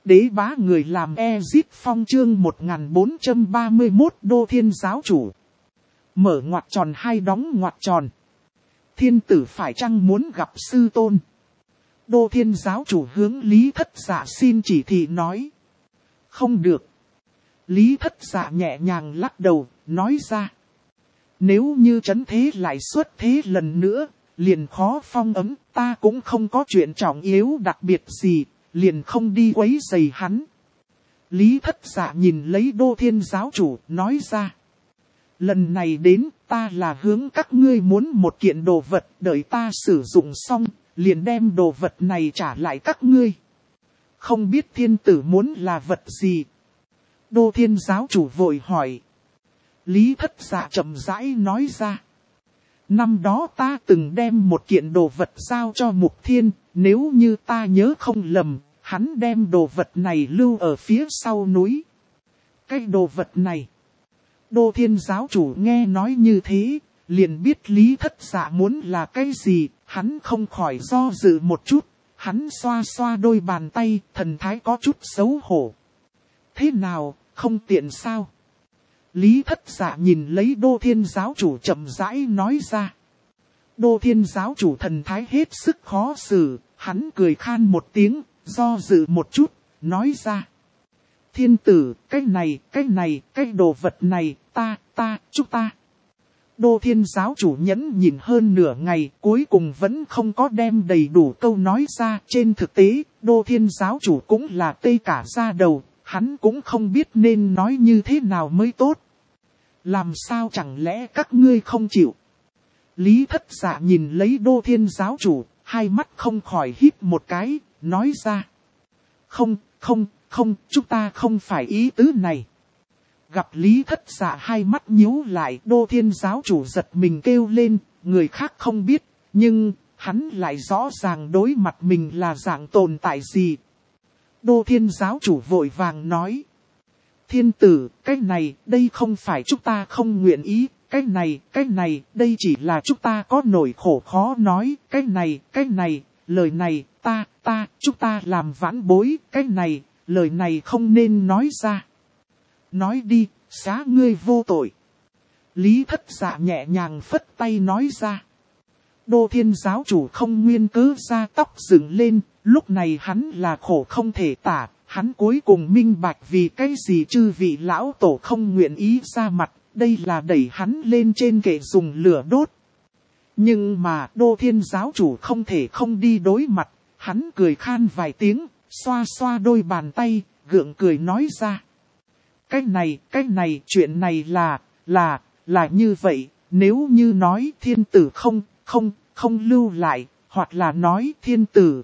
Đế bá người làm Ezit Phong chương 1431 Đô Thiên giáo chủ. Mở ngoặc tròn hay đóng ngoặc tròn. Thiên tử phải chăng muốn gặp sư tôn? Đô Thiên giáo chủ hướng Lý Thất Dạ xin chỉ thị nói. Không được. Lý Thất Dạ nhẹ nhàng lắc đầu, nói ra. Nếu như trấn thế lại xuất thế lần nữa, liền khó phong ấm, ta cũng không có chuyện trọng yếu đặc biệt gì, liền không đi quấy rầy hắn. Lý Thất Dạ nhìn lấy Đô Thiên giáo chủ, nói ra. Lần này đến, ta là hướng các ngươi muốn một kiện đồ vật, đợi ta sử dụng xong, liền đem đồ vật này trả lại các ngươi. Không biết thiên tử muốn là vật gì? Đô Thiên giáo chủ vội hỏi. Lý Thất Dạ chậm rãi nói ra. Năm đó ta từng đem một kiện đồ vật giao cho Mục Thiên, nếu như ta nhớ không lầm, hắn đem đồ vật này lưu ở phía sau núi. Cái đồ vật này. Đô Thiên giáo chủ nghe nói như thế, liền biết Lý Thất Dạ muốn là cái gì, hắn không khỏi do dự một chút, hắn xoa xoa đôi bàn tay, thần thái có chút xấu hổ. Thế nào, không tiện sao? Lý Thất Dạ nhìn lấy Đô Thiên giáo chủ chậm rãi nói ra. Đô Thiên giáo chủ thần thái hết sức khó xử, hắn cười khan một tiếng, do dự một chút, nói ra. Thiên tử, cái đồ vật này, chúng ta. Đô Thiên giáo chủ nhẫn nhìn hơn nửa ngày, cuối cùng vẫn không có đem đầy đủ câu nói ra. Trên thực tế, Đô Thiên giáo chủ cũng là tê cả da đầu, hắn cũng không biết nên nói như thế nào mới tốt. Làm sao chẳng lẽ các ngươi không chịu? Lý Thất Dạ nhìn lấy Đô Thiên giáo chủ, hai mắt không khỏi híp một cái, nói ra. Không, chúng ta không phải ý tứ này. Gặp Lý Thất Dạ hai mắt nhíu lại, Đô Thiên giáo chủ giật mình kêu lên, người khác không biết, nhưng hắn lại rõ ràng đối mặt mình là dạng tồn tại gì. Đô Thiên giáo chủ vội vàng nói. Thiên tử, cái này, đây không phải chúng ta không nguyện ý, cái này, đây chỉ là chúng ta có nỗi khổ khó nói, cái này, lời này, chúng ta làm vãn bối, cái này, lời này không nên nói ra. Nói đi, xá ngươi vô tội. Lý Thất Dạ nhẹ nhàng phất tay nói ra. Đô Thiên giáo chủ không nguyên cớ ra tóc dựng lên, lúc này hắn là khổ không thể tả, hắn cuối cùng minh bạch vì cái gì chư vị lão tổ không nguyện ý ra mặt, đây là đẩy hắn lên trên kệ dùng lửa đốt. Nhưng mà Đô Thiên giáo chủ không thể không đi đối mặt, hắn cười khan vài tiếng, xoa xoa đôi bàn tay, gượng cười nói ra. Cái này, chuyện này là như vậy, nếu như nói thiên tử không lưu lại, hoặc là nói thiên tử,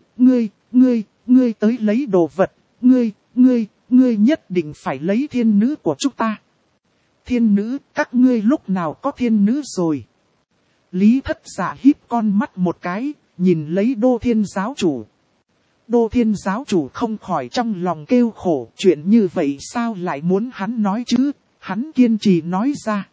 ngươi tới lấy đồ vật, ngươi nhất định phải lấy thiên nữ của chúng ta. Thiên nữ, các ngươi lúc nào có thiên nữ rồi? Lý Thất Dạ híp con mắt một cái, nhìn lấy Đô Thiên giáo chủ. Đô Thiên giáo chủ không khỏi trong lòng kêu khổ, chuyện như vậy sao lại muốn hắn nói chứ, hắn kiên trì nói ra.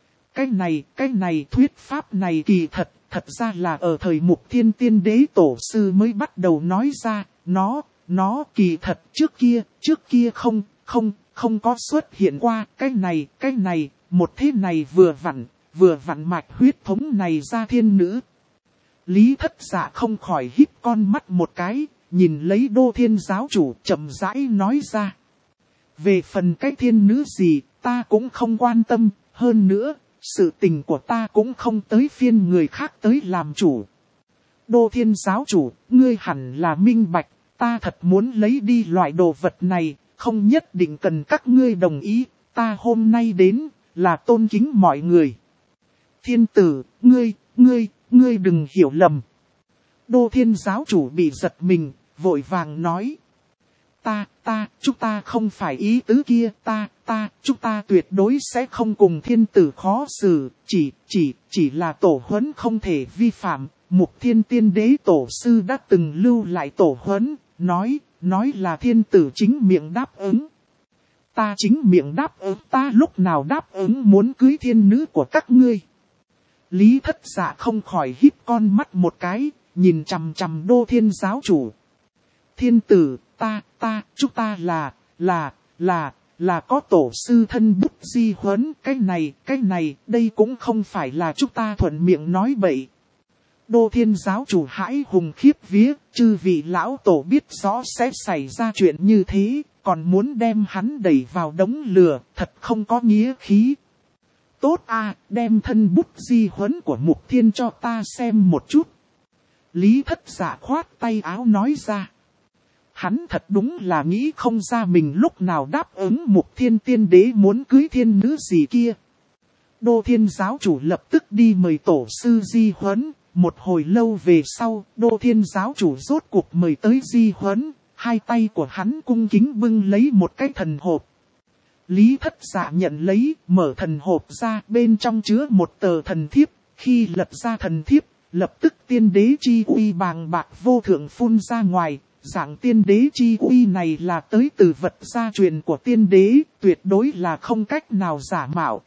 Cái này thuyết pháp này kỳ thật ra là ở thời Mục Thiên tiên đế tổ sư mới bắt đầu nói ra, nó kỳ thật trước kia không có xuất hiện qua, cái này, một thế này vừa vặn mạch huyết thống này ra thiên nữ. Lý Thất Dạ không khỏi híp con mắt một cái, nhìn lấy Đô Thiên giáo chủ chậm rãi nói ra. Về phần cái thiên nữ gì, ta cũng không quan tâm, hơn nữa, sự tình của ta cũng không tới phiên người khác tới làm chủ. Đô Thiên giáo chủ, ngươi hẳn là minh bạch, ta thật muốn lấy đi loại đồ vật này, không nhất định cần các ngươi đồng ý, ta hôm nay đến, là tôn kính mọi người. Thiên tử, ngươi đừng hiểu lầm. Đô Thiên giáo chủ bị giật mình, vội vàng nói. Chúng ta không phải ý tứ kia, chúng ta tuyệt đối sẽ không cùng thiên tử khó xử, chỉ là tổ huấn không thể vi phạm, Mục Thiên tiên đế tổ sư đã từng lưu lại tổ huấn, nói là thiên tử chính miệng đáp ứng. Ta chính miệng đáp ứng, ta lúc nào đáp ứng muốn cưới thiên nữ của các ngươi. Lý Thất Dạ không khỏi híp con mắt một cái, nhìn chằm chằm Đô Thiên giáo chủ. Thiên tử, chúng ta là có tổ sư thân bút di huấn, cái này, đây cũng không phải là chúng ta thuận miệng nói bậy. Đô Thiên giáo chủ hãi hùng khiếp vía, chư vị lão tổ biết rõ sẽ xảy ra chuyện như thế, còn muốn đem hắn đẩy vào đống lửa, thật không có nghĩa khí. Tốt đem thân bút di huấn của Mục Thiên cho ta xem một chút. Lý Thất Dạ khoát tay áo nói ra. Hắn thật đúng là nghĩ không ra mình lúc nào đáp ứng Mục Thiên tiên đế muốn cưới thiên nữ gì kia. Đô Thiên giáo chủ lập tức đi mời tổ sư di huấn. Một hồi lâu về sau, Đô Thiên giáo chủ rốt cuộc mời tới di huấn. Hai tay của hắn cung kính bưng lấy một cái thần hộp. Lý Thất Dạ nhận lấy, mở thần hộp ra, bên trong chứa một tờ thần thiếp. Khi lật ra thần thiếp, lập tức tiên đế chi uy bàng bạc vô thượng phun ra ngoài. Dạng tiên đế chi uy này là tới từ vật gia truyền của tiên đế, tuyệt đối là không cách nào giả mạo.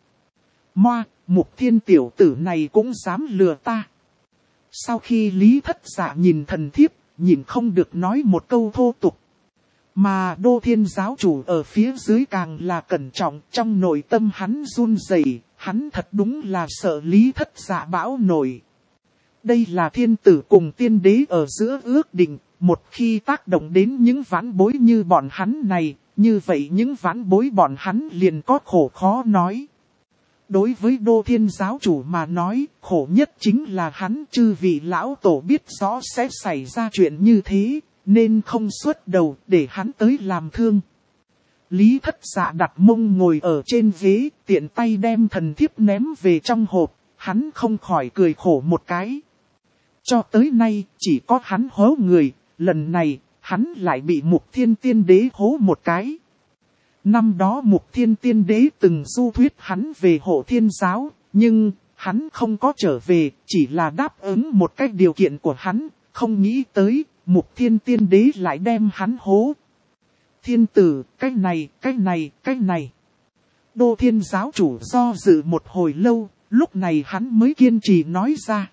Mục Thiên tiểu tử này cũng dám lừa ta. Sau khi Lý Thất Dạ nhìn thần thiếp, nhìn không được nói một câu thô tục. Mà Đô Thiên giáo chủ ở phía dưới càng là cẩn trọng, trong nội tâm hắn run rẩy, hắn thật đúng là sợ Lý Thất Dạ bão nổi. Đây là thiên tử cùng tiên đế ở giữa ước định, một khi tác động đến những vãn bối như bọn hắn này, như vậy những vãn bối bọn hắn liền có khổ khó nói. Đối với Đô Thiên giáo chủ mà nói, khổ nhất chính là hắn, chư vị lão tổ biết rõ sẽ xảy ra chuyện như thế, nên không xuất đầu để hắn tới làm thương. Lý Thất Dạ đặt mông ngồi ở trên ghế, tiện tay đem thần thiếp ném về trong hộp, hắn không khỏi cười khổ một cái. Cho tới nay, chỉ có hắn hố người, lần này, hắn lại bị Mục Thiên tiên đế hố một cái. Năm đó Mục Thiên tiên đế từng du thuyết hắn về Hộ Thiên giáo, nhưng hắn không có trở về, chỉ là đáp ứng một cái điều kiện của hắn, không nghĩ tới, Mục Thiên tiên đế lại đem hắn hố. Thiên tử, cái này. Đô Thiên giáo chủ do dự một hồi lâu, lúc này hắn mới kiên trì nói ra.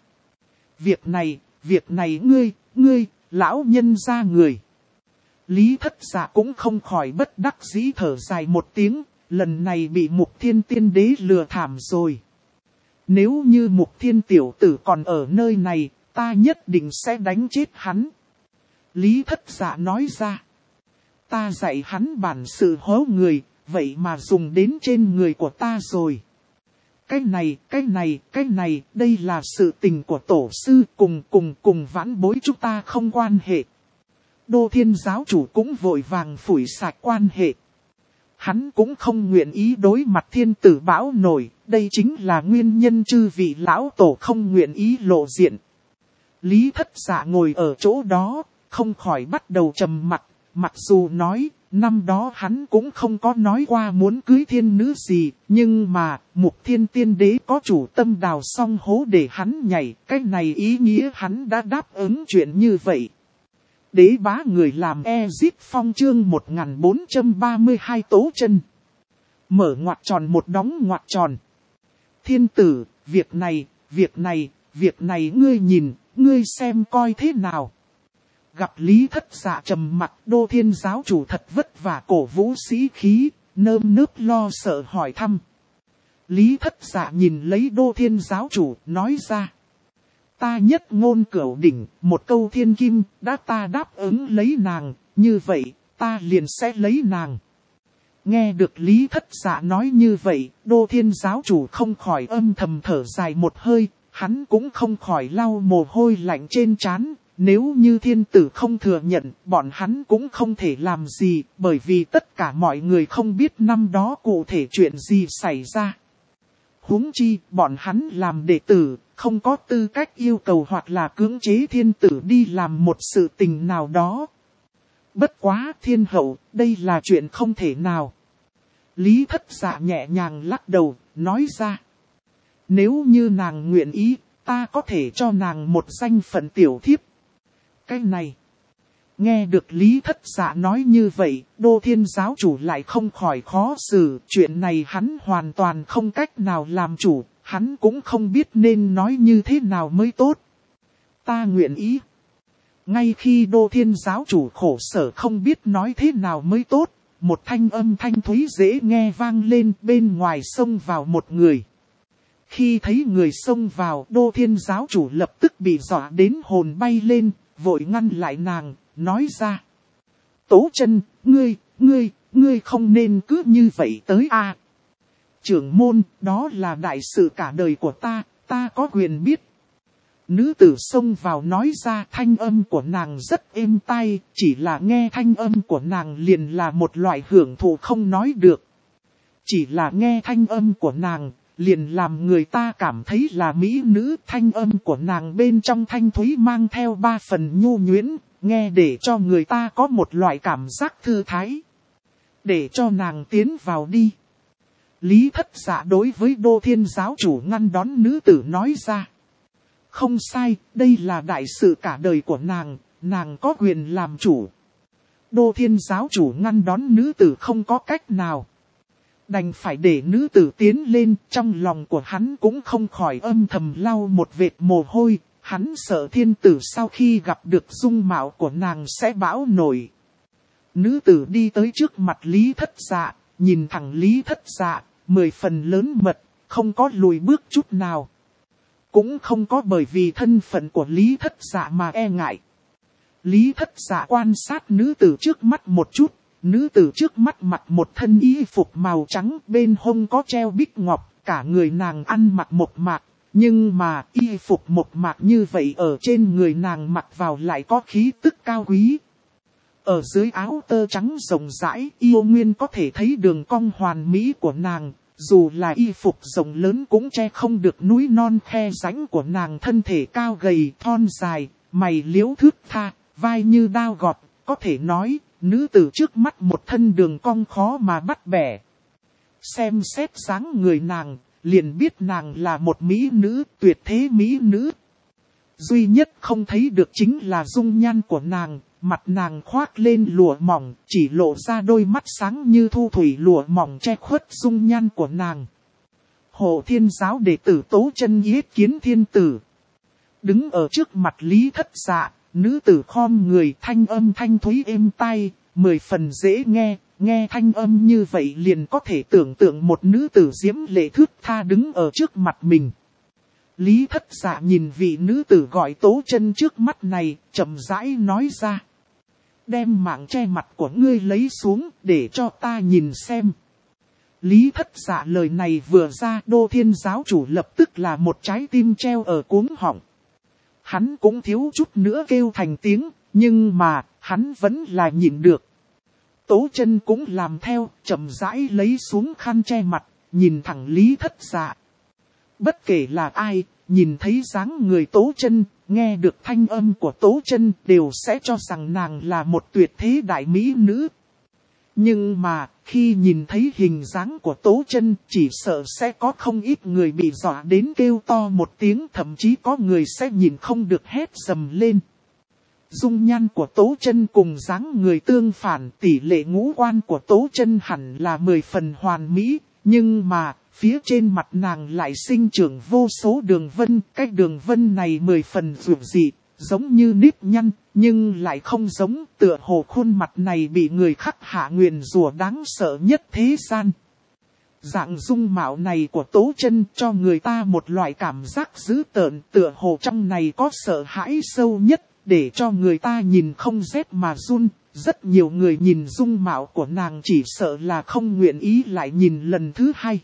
Việc này ngươi, lão nhân ra người. Lý Thất Dạ cũng không khỏi bất đắc dĩ thở dài một tiếng, lần này bị Mục Thiên tiên đế lừa thảm rồi. Nếu như Mục Thiên tiểu tử còn ở nơi này, ta nhất định sẽ đánh chết hắn. Lý Thất Dạ nói ra. Ta dạy hắn bản sự hố người, vậy mà dùng đến trên người của ta rồi. Cái này, đây là sự tình của tổ sư, cùng vãn bối chúng ta không quan hệ. Đô Thiên giáo chủ cũng vội vàng phủi sạch quan hệ. Hắn cũng không nguyện ý đối mặt thiên tử bão nổi, đây chính là nguyên nhân chư vị lão tổ không nguyện ý lộ diện. Lý Thất Dạ ngồi ở chỗ đó, không khỏi bắt đầu trầm mặc, mặc dù nói, năm đó hắn cũng không có nói qua muốn cưới thiên nữ gì, nhưng mà, Mục Thiên tiên đế có chủ tâm đào xong hố để hắn nhảy, cái này ý nghĩa hắn đã đáp ứng chuyện như vậy. Đế bá người làm Ezip Phong chương 1432 tố chân. Mở ngoặc tròn một đóng ngoặc tròn. Thiên tử, việc này ngươi nhìn, ngươi xem coi thế nào. Gặp Lý Thất Dạ trầm mặt, Đô Thiên giáo chủ thật vất vả cổ vũ sĩ khí, nơm nớp lo sợ hỏi thăm. Lý Thất Dạ nhìn lấy Đô Thiên giáo chủ, nói ra. Ta nhất ngôn cửu đỉnh, một câu thiên kim, đã ta đáp ứng lấy nàng, như vậy, ta liền sẽ lấy nàng. Nghe được Lý Thất Dạ nói như vậy, Đô Thiên giáo chủ không khỏi âm thầm thở dài một hơi, hắn cũng không khỏi lau mồ hôi lạnh trên trán. Nếu như thiên tử không thừa nhận, bọn hắn cũng không thể làm gì, bởi vì tất cả mọi người không biết năm đó cụ thể chuyện gì xảy ra. Huống chi, bọn hắn làm đệ tử, không có tư cách yêu cầu hoặc là cưỡng chế thiên tử đi làm một sự tình nào đó. Bất quá thiên hậu, đây là chuyện không thể nào. Lý Thất Dạ nhẹ nhàng lắc đầu, nói ra. Nếu như nàng nguyện ý, ta có thể cho nàng một danh phận tiểu thiếp. Cái này, nghe được Lý Thất Dạ nói như vậy, Đô Thiên giáo chủ lại không khỏi khó xử, chuyện này hắn hoàn toàn không cách nào làm chủ, hắn cũng không biết nên nói như thế nào mới tốt. Ta nguyện ý. Ngay khi Đô Thiên giáo chủ khổ sở không biết nói thế nào mới tốt, một thanh âm thanh thúy dễ nghe vang lên, bên ngoài xông vào một người. Khi thấy người xông vào, Đô Thiên giáo chủ lập tức bị dọa đến hồn bay lên, vội ngăn lại nàng, nói ra. Tố Chân, ngươi không nên cứ như vậy tới a. Trưởng môn, đó là đại sự cả đời của ta có quyền biết. Nữ tử xông vào nói ra, thanh âm của nàng rất êm tai, chỉ là nghe thanh âm của nàng liền là một loại hưởng thụ không nói được. Chỉ là nghe thanh âm của nàng, liền làm người ta cảm thấy là mỹ nữ. Thanh âm của nàng bên trong thanh thúy mang theo 3 phần nhu nhuyễn, nghe để cho người ta có một loại cảm giác thư thái. Để cho nàng tiến vào đi. Lý Thất Dạ đối với Đô Thiên giáo chủ ngăn đón nữ tử nói ra. Không sai, đây là đại sự cả đời của nàng có quyền làm chủ. Đô Thiên giáo chủ ngăn đón nữ tử không có cách nào. Đành phải để nữ tử tiến lên, trong lòng của hắn cũng không khỏi âm thầm lau một vệt mồ hôi. Hắn sợ thiên tử sau khi gặp được dung mạo của nàng sẽ bão nổi. Nữ tử đi tới trước mặt Lý Thất Dạ, nhìn thẳng Lý Thất Dạ, 10 phần lớn mật, không có lùi bước chút nào. Cũng không có bởi vì thân phận của Lý Thất Dạ mà e ngại. Lý Thất Dạ quan sát nữ tử trước mắt một chút, nữ tử trước mắt mặc một thân y phục màu trắng, bên hông có treo bích ngọc, cả người nàng ăn mặc mộc mạc. Nhưng mà y phục mộc mạc như vậy ở trên người nàng mặc vào lại có khí tức cao quý. Ở dưới áo tơ trắng rộng rãi, yêu nguyên có thể thấy đường cong hoàn mỹ của nàng. Dù là y phục rộng lớn cũng che không được núi non khe rãnh của nàng, thân thể cao gầy thon dài, mày liễu thướt tha, vai như đao gọt, có thể nói, nữ tử trước mắt một thân đường cong khó mà bắt bẻ. Xem xét dáng người nàng, liền biết nàng là một mỹ nữ, tuyệt thế mỹ nữ. Duy nhất không thấy được chính là dung nhan của nàng, mặt nàng khoác lên lụa mỏng, chỉ lộ ra đôi mắt sáng như thu thủy, lụa mỏng che khuất dung nhan của nàng. Hộ Thiên giáo đệ tử Tố Chân yết kiến thiên tử. Đứng ở trước mặt Lý Thất Dạ, nữ tử khom người, thanh âm thanh thúy êm tai, 10 phần dễ nghe. Nghe thanh âm như vậy liền có thể tưởng tượng một nữ tử diễm lệ thướt tha đứng ở trước mặt mình. Lý Thất Dạ nhìn vị nữ tử gọi Tố Chân trước mắt này, chậm rãi nói ra. Đem mạng che mặt của ngươi lấy xuống, để cho ta nhìn xem. Lý Thất Dạ lời này vừa ra, Đô Thiên giáo chủ lập tức là một trái tim treo ở cuống họng. Hắn cũng thiếu chút nữa kêu thành tiếng, nhưng mà, hắn vẫn là nhịn được. Tố Chân cũng làm theo, chậm rãi lấy xuống khăn che mặt, nhìn thẳng Lý Thất Dạ. Bất kể là ai, nhìn thấy dáng người Tố Chân, nghe được thanh âm của Tố Chân đều sẽ cho rằng nàng là một tuyệt thế đại mỹ nữ. Nhưng mà, khi nhìn thấy hình dáng của Tố Chân, chỉ sợ sẽ có không ít người bị dọa đến kêu to một tiếng, thậm chí có người sẽ nhìn không được hét dầm lên. Dung nhan của Tố Chân cùng dáng người tương phản, tỷ lệ ngũ quan của Tố Chân hẳn là 10 phần hoàn mỹ, nhưng mà, phía trên mặt nàng lại sinh trưởng vô số đường vân, cái đường vân này 10 phần dịu dị, giống như nếp nhăn, nhưng lại không giống, tựa hồ khuôn mặt này bị người khắc hạ nguyền rủa đáng sợ nhất thế gian. Dạng dung mạo này của Tố Chân cho người ta một loại cảm giác dữ tợn, tựa hồ trong này có sợ hãi sâu nhất, để cho người ta nhìn không rét mà run. Rất nhiều người nhìn dung mạo của nàng chỉ sợ là không nguyện ý lại nhìn lần thứ hai.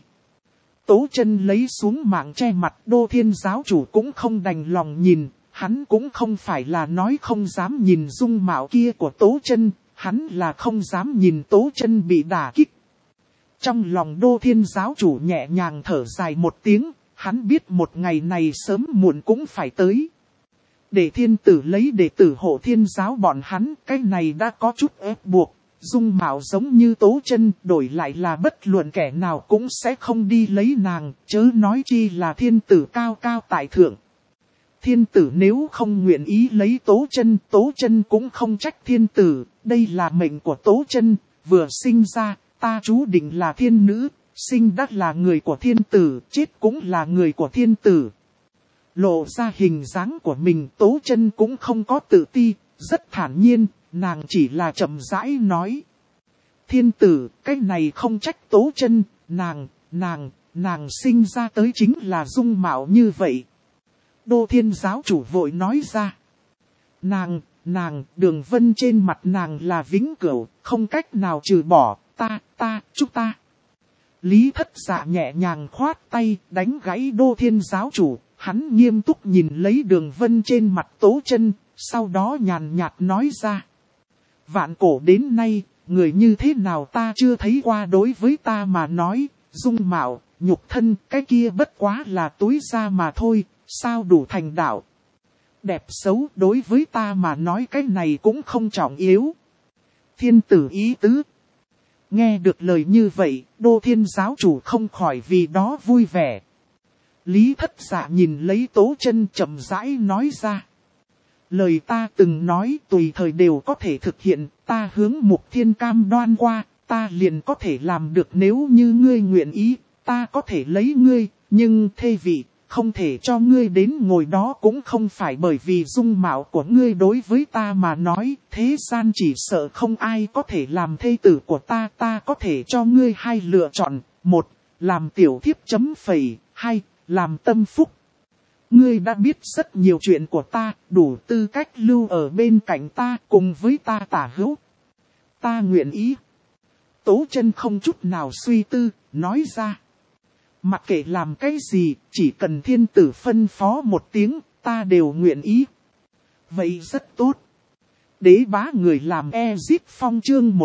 Tố Chân lấy xuống mạng che mặt, Đô Thiên giáo chủ cũng không đành lòng nhìn, hắn cũng không phải là nói không dám nhìn dung mạo kia của Tố Chân, hắn là không dám nhìn Tố Chân bị đả kích. Trong lòng Đô Thiên giáo chủ nhẹ nhàng thở dài một tiếng, hắn biết một ngày này sớm muộn cũng phải tới. Để thiên tử lấy đệ tử Hộ Thiên giáo bọn hắn, cái này đã có chút ép buộc. Dung mạo giống như Tố Chân, đổi lại là bất luận kẻ nào cũng sẽ không đi lấy nàng, chớ nói chi là thiên tử cao cao tại thượng. Thiên tử nếu không nguyện ý lấy Tố Chân cũng không trách thiên tử, đây là mệnh của Tố Chân, vừa sinh ra, ta chú định là thiên nữ, sinh đắc là người của thiên tử, chết cũng là người của thiên tử. Lộ ra hình dáng của mình, Tố Chân cũng không có tự ti, Rất thản nhiên, nàng chỉ là chậm rãi nói. Thiên tử, cái này không trách Tố Chân, nàng sinh ra tới chính là dung mạo như vậy. Đô Thiên giáo chủ vội nói ra. Nàng, đường vân trên mặt nàng là vĩnh cửu, không cách nào trừ bỏ, chúng ta. Lý Thất Dạ nhẹ nhàng khoát tay, đánh gãy Đô Thiên giáo chủ, hắn nghiêm túc nhìn lấy đường vân trên mặt Tố Chân, sau đó nhàn nhạt nói ra. Vạn cổ đến nay, người như thế nào ta chưa thấy qua, đối với ta mà nói, dung mạo, nhục thân, cái kia bất quá là túi da mà thôi, sao đủ thành đạo. Đẹp xấu đối với ta mà nói cái này cũng không trọng yếu. Thiên tử ý tứ. Nghe được lời như vậy, Đô Thiên giáo chủ không khỏi vì đó vui vẻ. Lý Thất Dạ nhìn lấy Tố Chân chậm rãi nói ra. Lời ta từng nói tùy thời đều có thể thực hiện, ta hướng Mục Thiên cam đoan qua, ta liền có thể làm được, nếu như ngươi nguyện ý, ta có thể lấy ngươi, nhưng thê vị, không thể cho ngươi đến ngồi đó cũng không phải bởi vì dung mạo của ngươi đối với ta mà nói, thế gian chỉ sợ không ai có thể làm thê tử của ta, ta có thể cho ngươi hai lựa chọn, một, làm tiểu thiếp chấm phẩy, hai, làm tâm phúc. Ngươi đã biết rất nhiều chuyện của ta, đủ tư cách lưu ở bên cạnh ta cùng với ta tả hữu. Ta nguyện ý. Tố Chân không chút nào suy tư, nói ra. Mặc kệ làm cái gì, chỉ cần thiên tử phân phó một tiếng, ta đều nguyện ý. Vậy rất tốt. Đế bá người làm Ezip Phong chương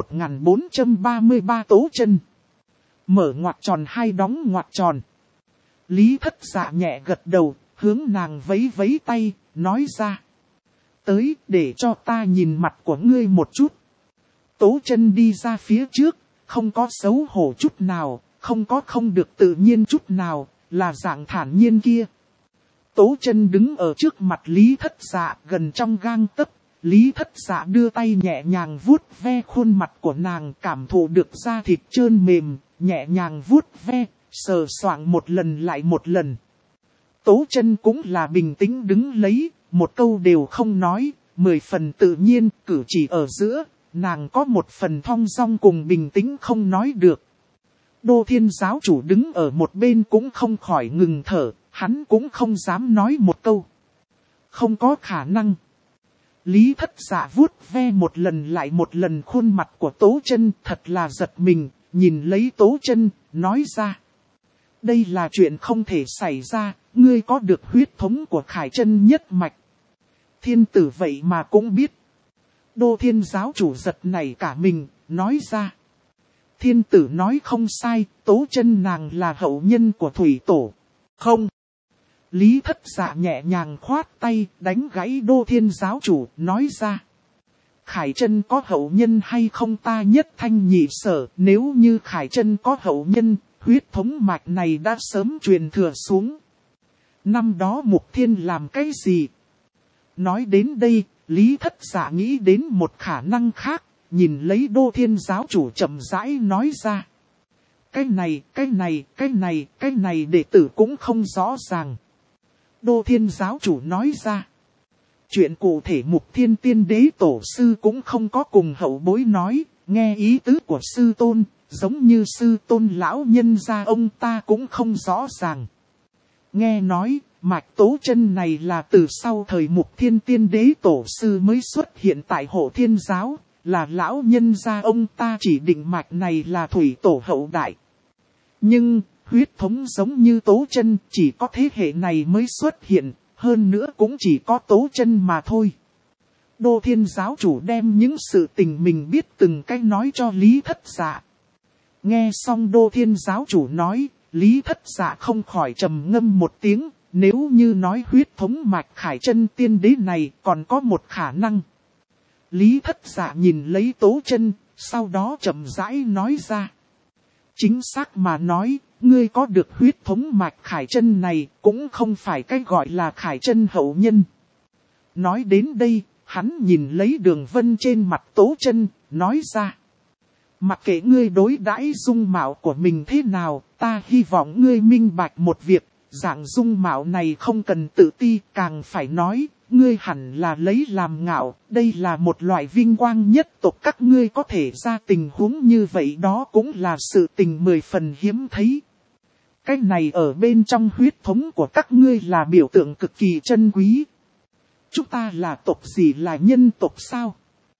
1433 Tố Chân. Mở ngoặc tròn hai đóng ngoặc tròn. Lý Thất Dạ nhẹ gật đầu, hướng nàng vẫy vẫy tay, nói ra. Tới, để cho ta nhìn mặt của ngươi một chút. Tố Chân đi ra phía trước, không có xấu hổ chút nào, không có không được tự nhiên chút nào, là dạng thản nhiên kia. Tố Chân đứng ở trước mặt Lý Thất Dạ gần trong gang tấc, Lý Thất Dạ đưa tay nhẹ nhàng vuốt ve khuôn mặt của nàng, cảm thụ được da thịt trơn mềm, nhẹ nhàng vuốt ve, sờ soạng một lần lại một lần. Tố Chân cũng là bình tĩnh đứng lấy, một câu đều không nói, 10 phần tự nhiên, cử chỉ ở giữa, nàng có một phần thong dong cùng bình tĩnh không nói được. Đô Thiên giáo chủ đứng ở một bên cũng không khỏi ngừng thở, hắn cũng không dám nói một câu. Không có khả năng. Lý Thất Dạ vuốt ve một lần lại một lần khuôn mặt của Tố Chân, thật là giật mình, nhìn lấy Tố Chân, nói ra. Đây là chuyện không thể xảy ra, ngươi có được huyết thống của Khải Chân nhất mạch. Thiên tử vậy mà cũng biết. Đô Thiên giáo chủ giật nảy cả mình, nói ra. Thiên tử nói không sai, Tố Chân nàng là hậu nhân của Thủy Tổ. Không. Lý Thất Dạ nhẹ nhàng khoát tay, đánh gãy Đô Thiên giáo chủ, nói ra. Khải Chân có hậu nhân hay không ta nhất thanh nhị sở, nếu như Khải Chân có hậu nhân, huyết thống mạch này đã sớm truyền thừa xuống. Năm đó Mục Thiên làm cái gì? Nói đến đây, Lý Thất Dạ nghĩ đến một khả năng khác, nhìn lấy Đô Thiên giáo chủ chậm rãi nói ra. Cái này đệ tử cũng không rõ ràng. Đô Thiên giáo chủ nói ra. Chuyện cụ thể Mục Thiên tiên đế tổ sư cũng không có cùng hậu bối nói, nghe ý tứ của sư tôn, giống như sư tôn lão nhân gia ông ta cũng không rõ ràng. Nghe nói, mạch Tố Chân này là từ sau thời Mục Thiên tiên đế tổ sư mới xuất hiện tại Hộ Thiên giáo, là lão nhân gia ông ta chỉ định mạch này là Thủy Tổ hậu đại. Nhưng, huyết thống giống như Tố Chân chỉ có thế hệ này mới xuất hiện, hơn nữa cũng chỉ có Tố Chân mà thôi. Đô Thiên giáo chủ đem những sự tình mình biết từng cách nói cho Lý Thất Dạ. Nghe xong Đô Thiên giáo chủ nói, Lý Thất Dạ không khỏi trầm ngâm một tiếng, nếu như nói huyết thống mạch Khải Chân tiên đế này còn có một khả năng. Lý Thất Dạ nhìn lấy Tố Chân, sau đó chậm rãi nói ra. Chính xác mà nói, ngươi có được huyết thống mạch Khải Chân này cũng không phải cái gọi là Khải Chân hậu nhân. Nói đến đây, hắn nhìn lấy đường vân trên mặt Tố Chân, nói ra. Mặc kệ ngươi đối đãi dung mạo của mình thế nào, ta hy vọng ngươi minh bạch một việc, dạng dung mạo này không cần tự ti, càng phải nói, ngươi hẳn là lấy làm ngạo, đây là một loại vinh quang nhất tộc các ngươi có thể ra tình huống như vậy đó cũng là sự tình 10 phần hiếm thấy. Cái này ở bên trong huyết thống của các ngươi là biểu tượng cực kỳ chân quý. Chúng ta là tộc gì, là nhân tộc sao?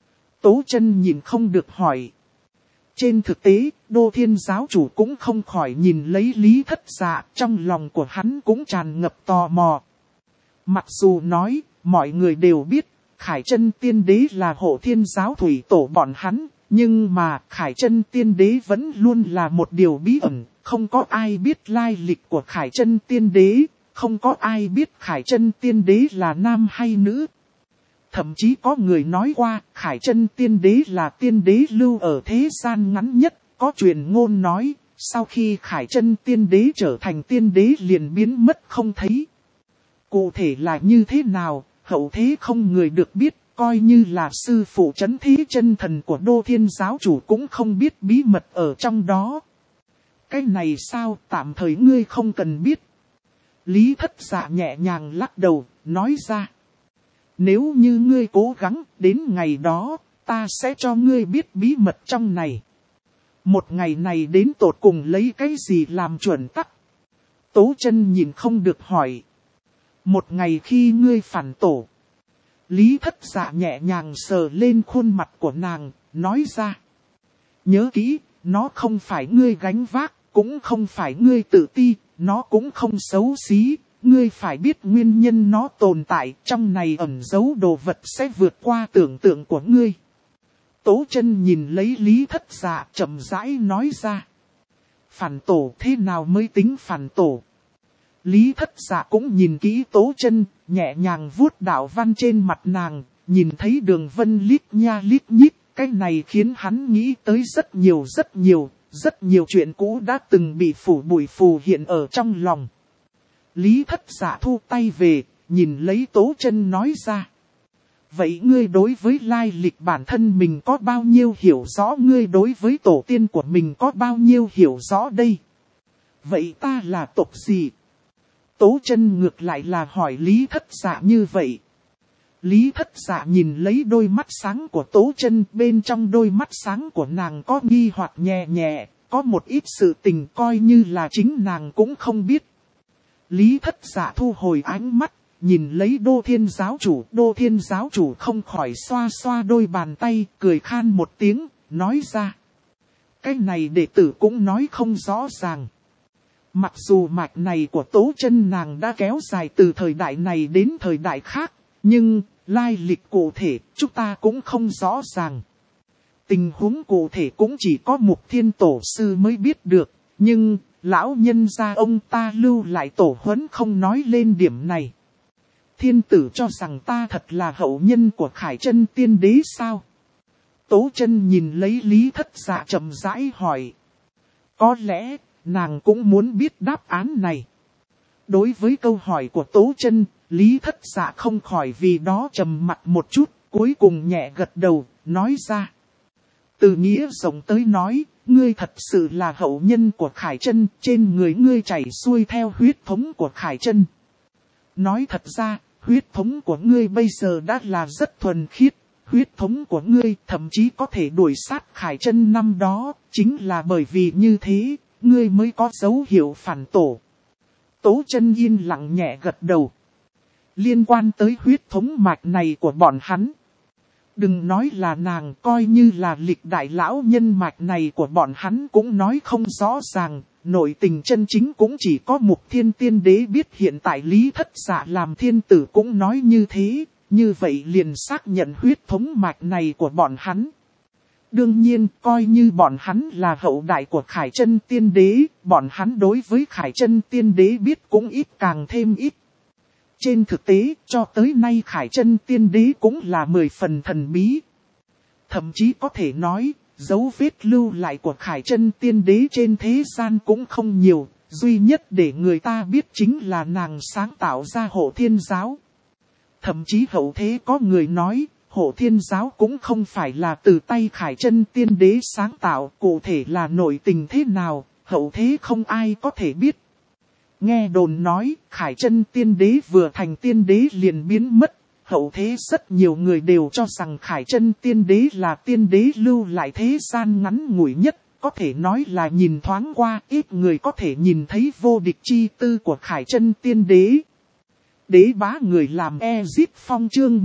Tố Chân nhìn không được hỏi. Trên thực tế, Đô Thiên giáo chủ cũng không khỏi nhìn lấy Lý Thất Dạ, trong lòng của hắn cũng tràn ngập tò mò. Mặc dù nói, mọi người đều biết, Khải Chân Tiên Đế là Hộ Thiên giáo thủy tổ bọn hắn, nhưng mà Khải Chân Tiên Đế vẫn luôn là một điều bí ẩn, không có ai biết lai lịch của Khải Chân Tiên Đế, không có ai biết Khải Chân Tiên Đế là nam hay nữ. Thậm chí có người nói qua, Khải Chân Tiên Đế là tiên đế lưu ở thế gian ngắn nhất, có truyền ngôn nói, sau khi Khải Chân Tiên Đế trở thành tiên đế liền biến mất không thấy. Cụ thể là như thế nào, hậu thế không người được biết, coi như là sư phụ trấn thế chân thần của Đô Thiên giáo chủ cũng không biết bí mật ở trong đó. Cái này sao, tạm thời ngươi không cần biết. Lý Thất Dạ nhẹ nhàng lắc đầu, nói ra. Nếu như ngươi cố gắng, đến ngày đó, ta sẽ cho ngươi biết bí mật trong này. Một ngày này đến tột cùng lấy cái gì làm chuẩn tắc? Tố Chân nhìn không được hỏi. Một ngày khi ngươi phản tổ. Lý Thất Dạ nhẹ nhàng sờ lên khuôn mặt của nàng, nói ra. Nhớ kỹ, nó không phải ngươi gánh vác, cũng không phải ngươi tự ti, nó cũng không xấu xí. Ngươi phải biết nguyên nhân nó tồn tại, trong này ẩn giấu đồ vật sẽ vượt qua tưởng tượng của ngươi. Tố Chân nhìn lấy Lý Thất Dạ chậm rãi nói ra. Phản tổ, thế nào mới tính phản tổ? Lý Thất Dạ cũng nhìn kỹ Tố Chân, nhẹ nhàng vuốt đạo văn trên mặt nàng, nhìn thấy đường vân lít nha lít nhít, cái này khiến hắn nghĩ tới rất nhiều chuyện cũ đã từng bị phủ bụi phù hiện ở trong lòng. Lý Thất Dạ thu tay về, nhìn lấy Tố Chân nói ra. Vậy ngươi đối với lai lịch bản thân mình có bao nhiêu hiểu rõ, ngươi đối với tổ tiên của mình có bao nhiêu hiểu rõ đây? Vậy ta là tộc gì? Tố Chân ngược lại là hỏi Lý Thất Dạ như vậy. Lý Thất Dạ nhìn lấy đôi mắt sáng của Tố Chân, bên trong đôi mắt sáng của nàng có nghi hoặc nhẹ nhẹ, có một ít sự tình coi như là chính nàng cũng không biết. Lý Thất Dạ thu hồi ánh mắt, nhìn lấy Đô Thiên giáo chủ không khỏi xoa xoa đôi bàn tay, cười khan một tiếng, nói ra. Cái này đệ tử cũng nói không rõ ràng. Mặc dù mạch này của Tố Chân nàng đã kéo dài từ thời đại này đến thời đại khác, nhưng lai lịch cụ thể chúng ta cũng không rõ ràng. Tình huống cụ thể cũng chỉ có Mục Thiên Tổ sư mới biết được, nhưng lão nhân gia ông ta lưu lại tổ huấn không nói lên điểm này. Thiên tử cho rằng ta thật là hậu nhân của Khải Chân Tiên Đế sao? Tố Chân nhìn lấy Lý Thất Dạ chậm rãi hỏi. Có lẽ, nàng cũng muốn biết đáp án này. Đối với câu hỏi của Tố Chân, Lý Thất Dạ không khỏi vì đó trầm mặt một chút, cuối cùng nhẹ gật đầu, nói ra. Từ nghĩa rộng tới nói, ngươi thật sự là hậu nhân của Khải Chân, trên người ngươi chảy xuôi theo huyết thống của Khải Chân. Nói thật ra, huyết thống của ngươi bây giờ đã là rất thuần khiết, huyết thống của ngươi thậm chí có thể đuổi sát Khải Chân năm đó, chính là bởi vì như thế, ngươi mới có dấu hiệu phản tổ. Tố Chân yên lặng nhẹ gật đầu. Liên quan tới huyết thống mạch này của bọn hắn. Đừng nói là nàng, coi như là lịch đại lão nhân mạch này của bọn hắn cũng nói không rõ ràng, nội tình chân chính cũng chỉ có Mục Thiên Tiên Đế biết, hiện tại Lý Thất Dạ làm thiên tử cũng nói như thế, như vậy liền xác nhận huyết thống mạch này của bọn hắn. Đương nhiên, coi như bọn hắn là hậu đại của Khải Chân Tiên Đế, bọn hắn đối với Khải Chân Tiên Đế biết cũng ít càng thêm ít. Trên thực tế, cho tới nay Khải Chân Tiên Đế cũng là 10 phần thần bí. Thậm chí có thể nói, dấu vết lưu lại của Khải Chân Tiên Đế trên thế gian cũng không nhiều, duy nhất để người ta biết chính là nàng sáng tạo ra Hộ Thiên giáo. Thậm chí hậu thế có người nói, Hộ Thiên giáo cũng không phải là từ tay Khải Chân Tiên Đế sáng tạo, cụ thể là nội tình thế nào, hậu thế không ai có thể biết. Nghe đồn nói, Khải Chân Tiên Đế vừa thành tiên đế liền biến mất, Hậu thế rất nhiều người đều cho rằng Khải Chân tiên đế là tiên đế lưu lại thế gian ngắn ngủi nhất, có thể nói là nhìn thoáng qua, ít người có thể nhìn thấy vô địch chi tư của Khải Chân tiên đế. Đế bá người làm Ezip Phong chương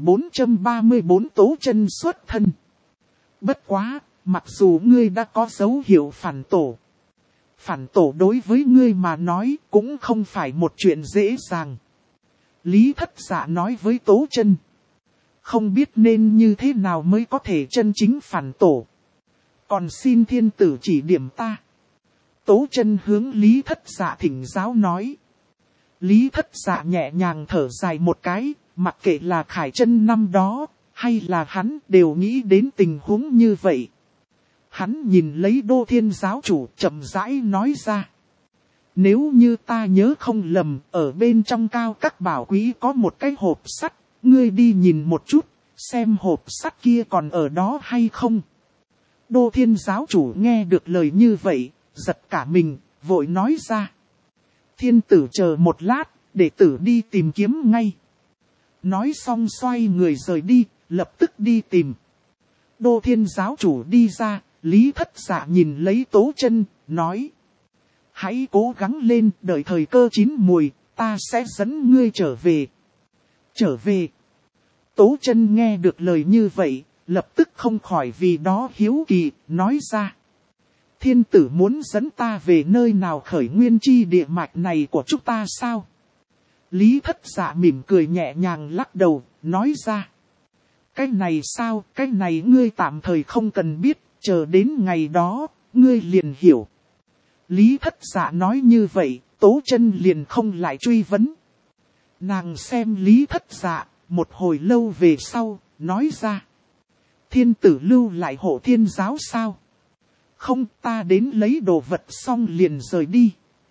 1434 Tố Chân xuất thân. Bất quá, mặc dù ngươi đã có dấu hiệu phản tổ. Phản tổ đối với ngươi mà nói cũng không phải một chuyện dễ dàng. Lý Thất Dạ nói với Tố Chân. Không biết nên như thế nào mới có thể chân chính phản tổ. Còn xin thiên tử chỉ điểm ta. Tố Chân hướng Lý Thất Dạ thỉnh giáo nói. Lý Thất Dạ nhẹ nhàng thở dài một cái, mặc kệ là Khải Chân năm đó, hay là hắn đều nghĩ đến tình huống như vậy. Hắn nhìn lấy Đô Thiên giáo chủ chậm rãi nói ra. Nếu như ta nhớ không lầm, ở bên trong cao các bảo quý có một cái hộp sắt, ngươi đi nhìn một chút, xem hộp sắt kia còn ở đó hay không. Đô Thiên giáo chủ nghe được lời như vậy, giật cả mình, vội nói ra. Thiên tử chờ một lát, đệ tử đi tìm kiếm ngay. Nói xong xoay người rời đi, lập tức đi tìm. Đô Thiên giáo chủ đi ra, Lý Thất Dạ nhìn lấy Tố Chân, nói. Hãy cố gắng lên, đợi thời cơ chín mùi, ta sẽ dẫn ngươi trở về. Trở về. Tố Chân nghe được lời như vậy, lập tức không khỏi vì đó hiếu kỳ, nói ra. Thiên tử muốn dẫn ta về nơi nào khởi nguyên chi địa mạch này của chúng ta sao? Lý Thất Dạ mỉm cười nhẹ nhàng lắc đầu, nói ra. Cái này sao, cái này ngươi tạm thời không cần biết, chờ đến ngày đó, ngươi liền hiểu. Lý Thất Dạ nói như vậy, Tố Chân liền không lại truy vấn. Nàng xem Lý Thất Dạ, một hồi lâu về sau, nói ra. Thiên tử lưu lại Hộ Thiên giáo sao? Không, ta đến lấy đồ vật xong liền rời đi.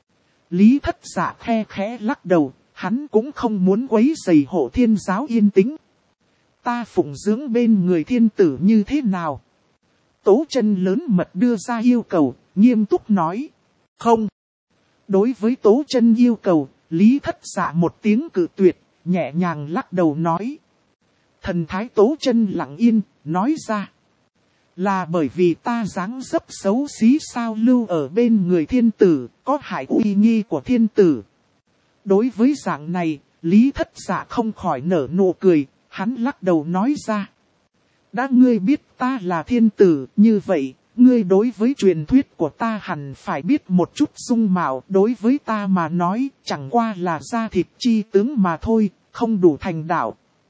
Lý Thất Dạ khe khẽ lắc đầu, hắn cũng không muốn quấy rầy Hộ Thiên giáo yên tĩnh. Ta phụng dưỡng bên người thiên tử như thế nào? Tố Chân lớn mật đưa ra yêu cầu, nghiêm túc nói. Không. Đối với Tố Chân yêu cầu, Lý Thất Dạ một tiếng cự tuyệt, nhẹ nhàng lắc đầu nói. Thần thái Tố Chân lặng yên, nói ra. Là bởi vì ta dáng dấp xấu xí sao lưu ở bên người thiên tử, có hại uy nghi của thiên tử. Đối với dạng này, Lý Thất Dạ không khỏi nở nụ cười, hắn lắc đầu nói ra. Đã ngươi biết ta là thiên tử, như vậy, ngươi đối với truyền thuyết của ta hẳn phải biết một chút dung mạo, đối với ta mà nói, chẳng qua là da thịt chi tướng mà thôi, không đủ thành đạo.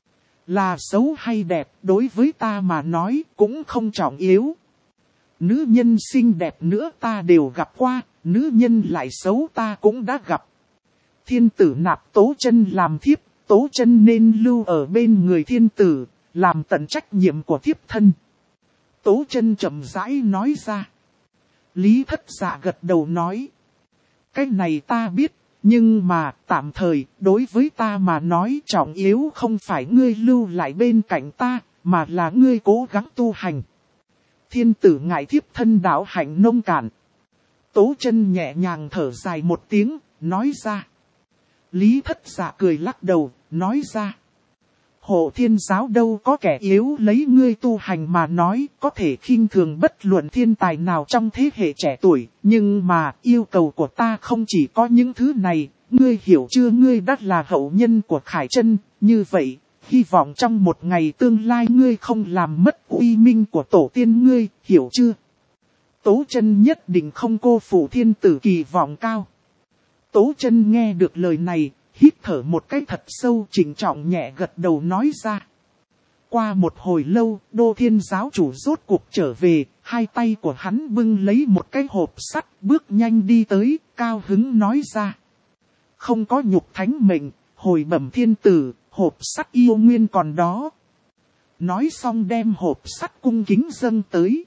Là xấu hay đẹp, đối với ta mà nói, cũng không trọng yếu. Nữ nhân xinh đẹp nữa ta đều gặp qua, nữ nhân lại xấu ta cũng đã gặp. Thiên tử nạp Tố Chân làm thiếp, Tố Chân nên lưu ở bên người thiên tử, làm tận trách nhiệm của thiếp thân. Tố Chân chậm rãi nói ra. Lý Thất Dạ gật đầu nói. Cái này ta biết, nhưng mà tạm thời đối với ta mà nói trọng yếu không phải ngươi lưu lại bên cạnh ta, mà là ngươi cố gắng tu hành. Thiên tử ngại thiếp thân đạo hạnh nông cạn. Tố Chân nhẹ nhàng thở dài một tiếng, nói ra. Lý Thất Dạ cười lắc đầu, nói ra. Hộ Thiên giáo đâu có kẻ yếu lấy ngươi tu hành mà nói, có thể khinh thường bất luận thiên tài nào trong thế hệ trẻ tuổi, nhưng mà yêu cầu của ta không chỉ có những thứ này, ngươi hiểu chưa, ngươi đã là hậu nhân của Khải Chân, như vậy, hy vọng trong một ngày tương lai ngươi không làm mất uy minh của tổ tiên ngươi, hiểu chưa? Tố Chân nhất định không cô phụ thiên tử kỳ vọng cao. Tố Chân nghe được lời này, hít thở một cái thật sâu, trịnh trọng nhẹ gật đầu nói ra. Qua một hồi lâu, Đô Thiên giáo chủ rốt cuộc trở về, hai tay của hắn bưng lấy một cái hộp sắt, bước nhanh đi tới, cao hứng nói ra. Không có nhục thánh mệnh, hồi bẩm thiên tử, hộp sắt yêu nguyên còn đó. Nói xong đem hộp sắt cung kính dâng tới.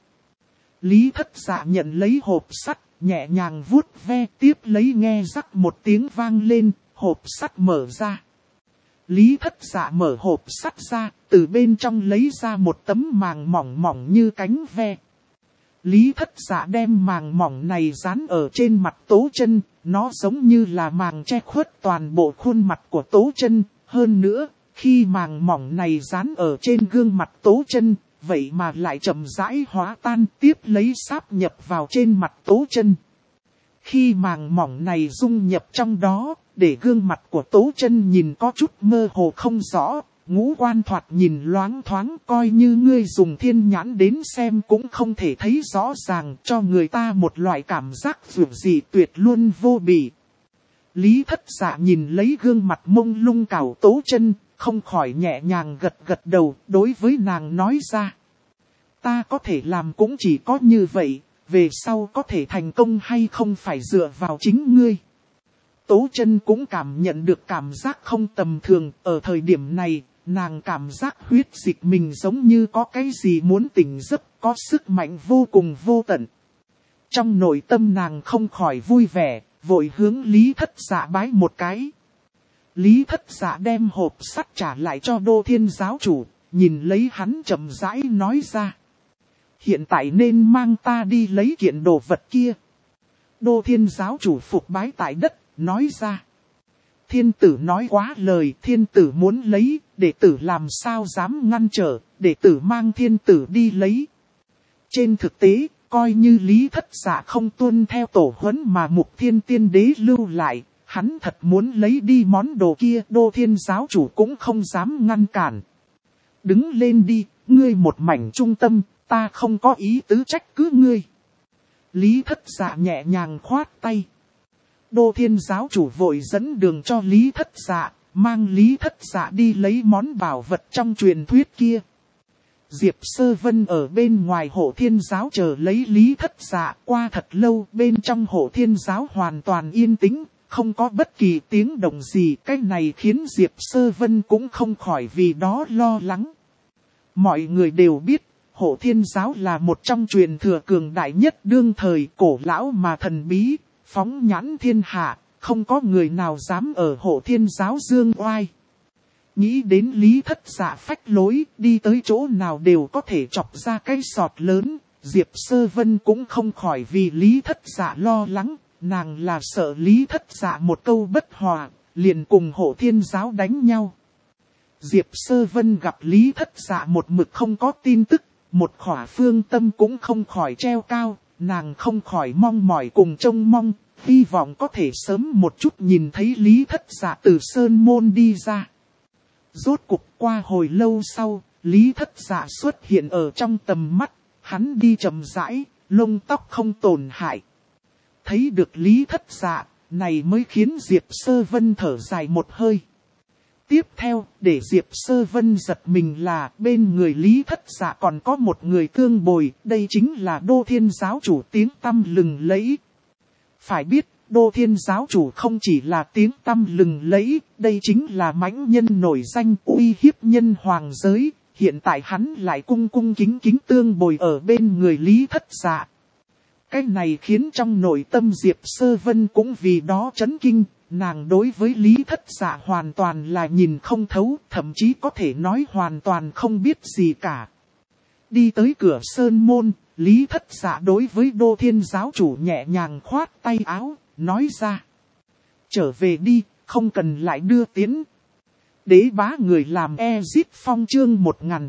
Lý Thất Dạ nhận lấy hộp sắt, nhẹ nhàng vuốt ve, tiếp lấy nghe rắc một tiếng vang lên. Hộp sắt mở ra. Lý Thất Dạ mở hộp sắt ra, từ bên trong lấy ra một tấm màng mỏng mỏng như cánh ve. Lý Thất Dạ đem màng mỏng này dán ở trên mặt Tố Chân, nó giống như là màng che khuất toàn bộ khuôn mặt của Tố Chân. Hơn nữa, Khi màng mỏng này dán ở trên gương mặt Tố Chân, vậy mà lại chậm rãi hóa tan, tiếp lấy sáp nhập vào trên mặt Tố Chân. Khi màng mỏng này dung nhập trong đó, để gương mặt của Tố Chân nhìn có chút mơ hồ không rõ, ngũ quan thoạt nhìn loáng thoáng, coi như ngươi dùng thiên nhãn đến xem cũng không thể thấy rõ ràng, cho người ta một loại cảm giác dường dị tuyệt luôn vô bì. Lý Thất Dạ nhìn lấy gương mặt mông lung cảo Tố Chân, không khỏi nhẹ nhàng gật gật đầu, đối với nàng nói ra. Ta có thể làm cũng chỉ có như vậy, về sau có thể thành công hay không phải dựa vào chính ngươi. Tố Chân cũng cảm nhận được cảm giác không tầm thường, ở thời điểm này, nàng cảm giác huyết dịch mình giống như có cái gì muốn tỉnh giấc, có sức mạnh vô cùng vô tận. Trong nội tâm nàng không khỏi vui vẻ, vội hướng Lý Thất Dạ bái một cái. Lý Thất Dạ đem hộp sắt trả lại cho Đô Thiên giáo chủ, nhìn lấy hắn chậm rãi nói ra. Hiện tại nên mang ta đi lấy kiện đồ vật kia. Đô Thiên giáo chủ phục bái tại đất, nói ra. Thiên tử nói quá lời, thiên tử muốn lấy, đệ tử làm sao dám ngăn trở, đệ tử mang thiên tử đi lấy. Trên thực tế, coi như Lý Thất Dạ không tuân theo tổ huấn mà Mục Thiên Tiên Đế lưu lại, hắn thật muốn lấy đi món đồ kia, Đô Thiên giáo chủ cũng không dám ngăn cản. Đứng lên đi, ngươi một mảnh trung tâm, ta không có ý tứ trách cứ ngươi. Lý Thất Dạ nhẹ nhàng khoát tay. Đô Thiên giáo chủ vội dẫn đường cho Lý Thất Dạ, mang Lý Thất Dạ đi lấy món bảo vật trong truyền thuyết kia. Diệp Sơ Vân ở bên ngoài Hộ Thiên giáo chờ lấy Lý Thất Dạ, qua thật lâu bên trong Hộ Thiên giáo hoàn toàn yên tĩnh, không có bất kỳ tiếng động gì. Cái này khiến Diệp Sơ Vân cũng không khỏi vì đó lo lắng. Mọi người đều biết, Hộ Thiên giáo là một trong truyền thừa cường đại nhất đương thời, cổ lão mà thần bí, phóng nhãn thiên hạ, không có người nào dám ở Hộ Thiên giáo dương oai. Nghĩ đến Lý Thất Dạ phách lối, đi tới chỗ nào đều có thể chọc ra cái sọt lớn, Diệp Sơ Vân cũng không khỏi vì Lý Thất Dạ lo lắng, nàng là sợ Lý Thất Dạ một câu bất hòa, liền cùng Hộ Thiên giáo đánh nhau. Diệp Sơ Vân gặp Lý Thất Dạ một mực không có tin tức, một khỏa phương tâm cũng không khỏi treo cao, nàng không khỏi mong mỏi cùng trông mong, hy vọng có thể sớm một chút nhìn thấy Lý Thất Dạ từ sơn môn đi ra. Rốt cục qua hồi lâu sau, Lý Thất Dạ xuất hiện ở trong tầm mắt, hắn đi chậm rãi, lông tóc không tổn hại. Thấy được Lý Thất Dạ, này mới khiến Diệp Sơ Vân thở dài một hơi. Tiếp theo, để Diệp Sơ Vân giật mình là bên người Lý Thất Dạ còn có một người tương bồi, đây chính là Đô Thiên giáo chủ tiếng tăm lừng lẫy. Phải biết, Đô Thiên giáo chủ không chỉ là tiếng tăm lừng lẫy, đây chính là mãnh nhân nổi danh uy hiếp nhân hoàng giới, hiện tại hắn lại cung cung kính kính tương bồi ở bên người Lý Thất Dạ. Cái này khiến trong nội tâm Diệp Sơ Vân cũng vì đó chấn kinh, nàng đối với Lý Thất Dạ hoàn toàn là nhìn không thấu, thậm chí có thể nói hoàn toàn không biết gì cả. Đi tới cửa sơn môn, Lý Thất Dạ đối với Đô Thiên giáo chủ nhẹ nhàng khoát tay áo, nói ra. Trở về đi, không cần lại đưa tiến. Đế bá người làm Ezit Phong chương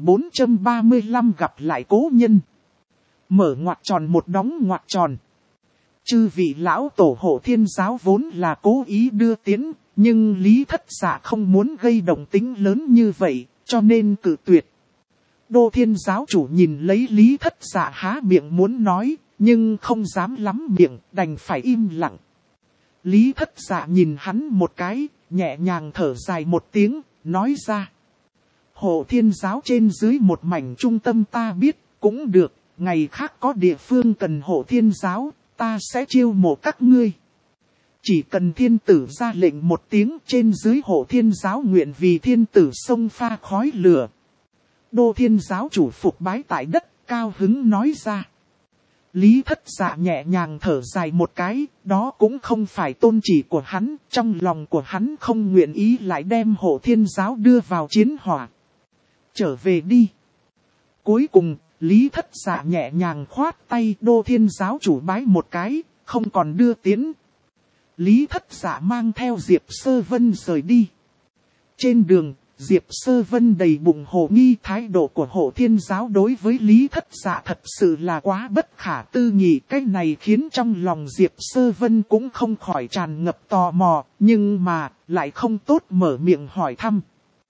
1435 gặp lại cố nhân. Mở ngoặc tròn một đóng ngoặc tròn. Chư vị lão tổ Hộ Thiên giáo vốn là cố ý đưa tiến, nhưng Lý Thất Dạ không muốn gây động tĩnh lớn như vậy, cho nên cự tuyệt. Đô Thiên giáo chủ nhìn lấy Lý Thất Dạ há miệng muốn nói, nhưng không dám lắm miệng, đành phải im lặng. Lý Thất Dạ nhìn hắn một cái, nhẹ nhàng thở dài một tiếng, nói ra. Hộ Thiên giáo trên dưới một mảnh trung tâm ta biết, cũng được, ngày khác có địa phương cần Hộ Thiên giáo, ta sẽ chiêu mộ các ngươi. Chỉ cần thiên tử ra lệnh một tiếng trên dưới Hộ Thiên giáo nguyện vì thiên tử xông pha khói lửa. Đô Thiên giáo chủ phục bái tại đất, cao hứng nói ra. Lý Thất Dạ nhẹ nhàng thở dài một cái, đó cũng không phải tôn chỉ của hắn, trong lòng của hắn không nguyện ý lại đem Hộ Thiên giáo đưa vào chiến hỏa. Trở về đi. Cuối cùng, Lý Thất Dạ nhẹ nhàng khoát tay Đô Thiên giáo chủ bái một cái, không còn đưa tiến. Lý Thất Dạ mang theo Diệp Sơ Vân rời đi. Trên đường, Diệp Sơ Vân đầy bụng hồ nghi, thái độ của Hộ Thiên Giáo đối với Lý Thất Dạ thật sự là quá bất khả tư nghị. Cái này khiến trong lòng Diệp Sơ Vân cũng không khỏi tràn ngập tò mò, nhưng mà lại không tốt mở miệng hỏi thăm.